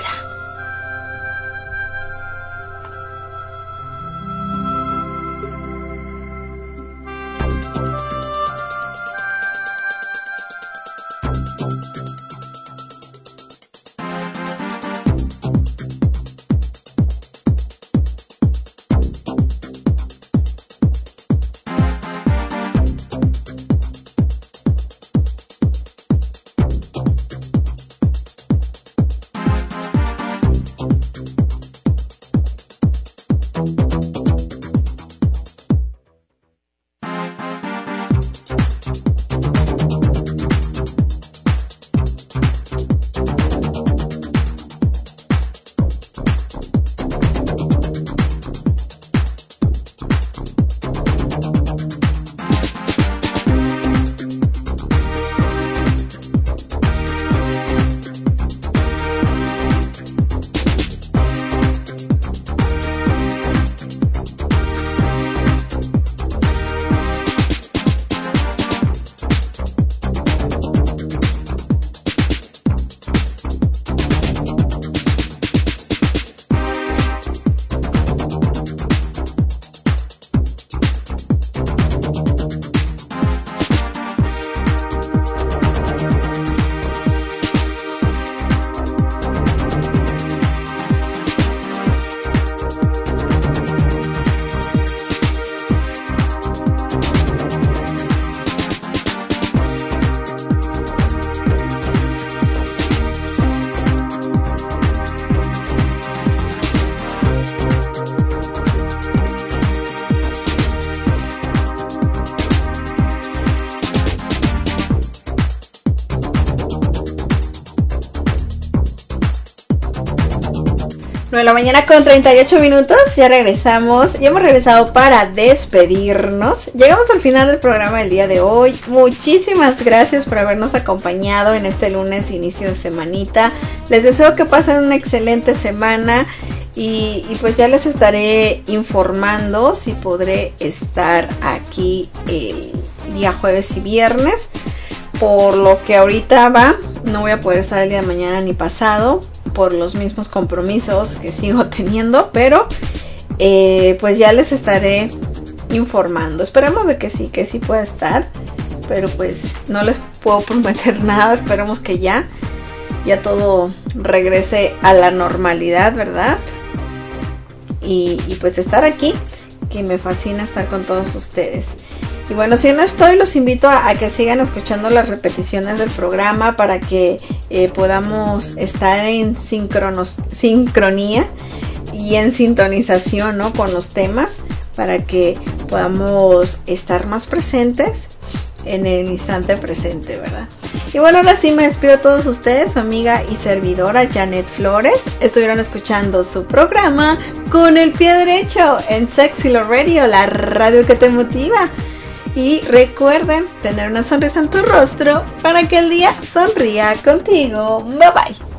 Speaker 3: 9 de la mañana con 38 minutos, ya regresamos, ya hemos regresado para despedirnos. Llegamos al final del programa del día de hoy. Muchísimas gracias por habernos acompañado en este lunes, inicio de semanita. Les deseo que pasen una excelente semana y pues ya les estaré informando si podré estar aquí el día jueves y viernes. Por lo que ahorita no voy a poder estar el día de mañana ni pasado, por los mismos compromisos que sigo teniendo, pero pues ya les estaré informando. Esperemos de que sí pueda estar, pero pues no les puedo prometer nada. Esperemos que ya todo regrese a la normalidad, ¿verdad? Y pues estar aquí, que me fascina estar con todos ustedes. Y bueno, si no estoy, los invito a que sigan escuchando las repeticiones del programa para que podamos estar en sincronía y en sintonización, ¿no?, con los temas, para que podamos estar más presentes en el instante presente, ¿verdad? Y bueno, ahora sí me despido a todos ustedes, su amiga y servidora Janet Flores. Estuvieron escuchando su programa Con el Pie Derecho en Sexy Love Radio, la radio que te motiva. Y recuerden tener una sonrisa en tu rostro para que el día sonría contigo. Bye bye.